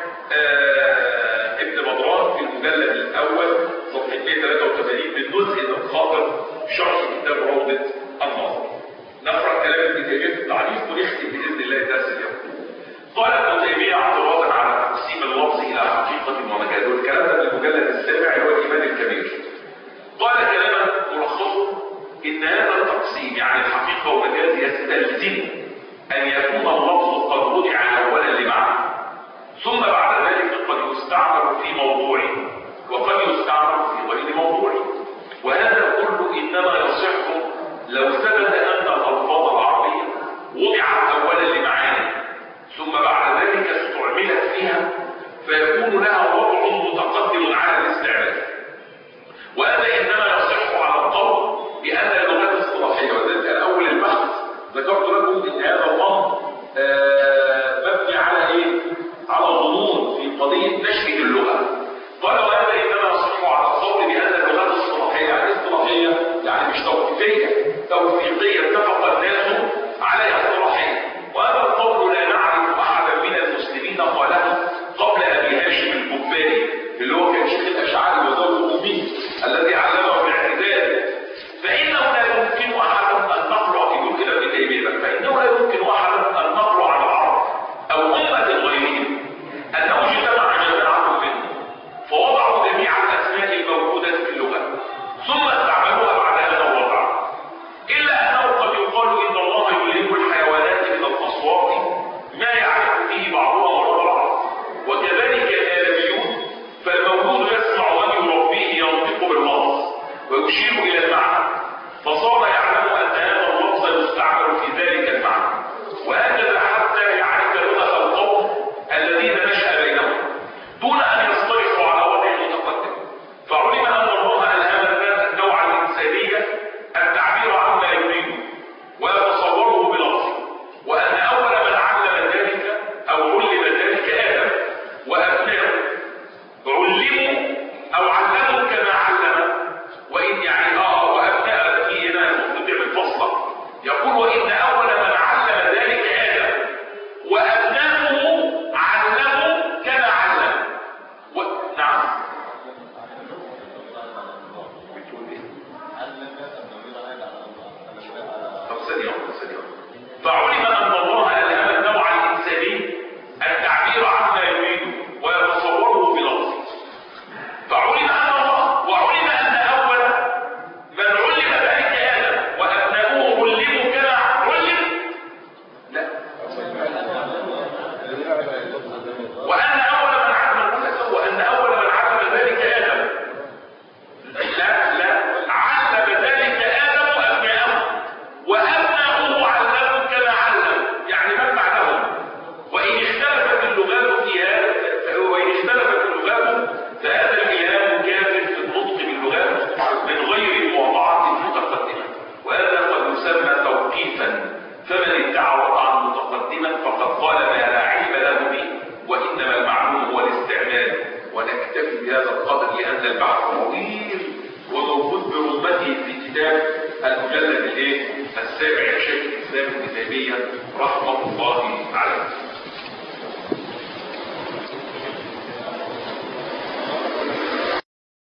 آه ابن بدران في المجلد الأول صفحة مئة وثلاثة وثمانين من جزء الخاطر شرح كتاب روضة الناظر. نقرأ كلام ابن تيمية في التعليق ونختم بإذن الله درس اليوم. قال ابن تيمية اعتراضا على تقسيم اللفظ إلى حقيقة ومجاز، والكلام ده في المجلد السابع اللي هو الإيمان الكبير. قال كلاما ملخصه إن هذا التقسيم يعني الحقيقة ومجاز يستلزم أن يكون اللفظ قد وضع أولا لمعنى، ثم بعد ذلك قد يستعمل في موضوع وقد يستعمل في غير موضوع. وهذا كله إنما يصح لو ثبت أن الألفاظ العربية وضعت أولا لمعاني ثم بعد ذلك استعملت فيها فيكون لها وضع متقدم على الاستعمال. وهذا إنما يصح على القول بأن اللغات الاصطلاحية، وذلك الأول البحث ذكرت لكم إن هذا الأمر مبني على إيه؟ على ظنون في قضية نشأة اللغة. قال وهذا إنما يصح على القول بأن اللغات الاصطلاحية، يعني اصطلاحية يعني مش توقيفية، توفيقية اتفق الناس على اصطلاحية. وهذا القول لا نعرف أحدا من المسلمين قاله قبل أبي هاشم البخاري اللي هو كان شيخ الأشعري وزوجه أمه الذي علمه الاعتدال. فإنه لا يمكن أحدا أن نقرأ، يقول كده ابن تيمية، فإنه لا يمكن أحدا أن نقرأ على العرب أو أمة غيرهم أنه اجتمع جماعة منهم فوضعوا جميع الأسماء الموجودة في اللغة ثم استعملوها بعد هذا الوضع، إلا أنه قد يقال إن الله يلهم الحيوانات من الأصوات ما يعرف به بعضها مرض بعض، وكذلك الآدميون فالمولود يسمع من يربيه ينطق باللفظ ويشير إلى المعنى، فصار يعلم أن هذا اللفظ يستعمل في ذلك المعنى. وهكذا حتى يعرف لغة القوم الذين نشأ بينهم دون أن يصطلحوا على وضع متقدم. فعلم أن الله ألهم الناس النوع الإنسانية التعبير عما يريد ويتصوره بلفظه، وأن أول من علم ذلك أو علم ذلك آدم وأبنائه علموا أو علموا كما علم. وإن يعني آه وأبناء في هنا المفروض بالفصل يقول وإن أول من علم ذلك آدم وأبنائه علموا كما علم. و... نعم بتقول إيه؟ طب ثانية ثانية فعلم أن الله ألهم النوع الإنساني التعبير عما يريد ويتصوره بلفظه. فعلم أن الله وعلم أن أول من علم ذلك آدم وأبناؤه علموا كما علم. لا وأن أول من علم وأن أول من علم ذلك آدم لا لا علم ذلك آدم وأبناؤه وأبناؤه علموا كما علم، يعني من بعدهم. وإن اختلفت اللغات في هذا وإن اختلفت اللغات فهذا الإلهام كافر في النطق باللغات من غير مواضعات متقدمة، وهذا قد يسمى توقيفا. فمن ادعى وضعا متقدما فقد قال ما لا علم له به، وإنما المعلوم هو الاستعمال. ونكتفي بهذا القدر لأن البحث طويل وموجود برمته في كتاب المجلد الايه السابع لشيخ الإسلام ابن تيمية رحمه الله عليه.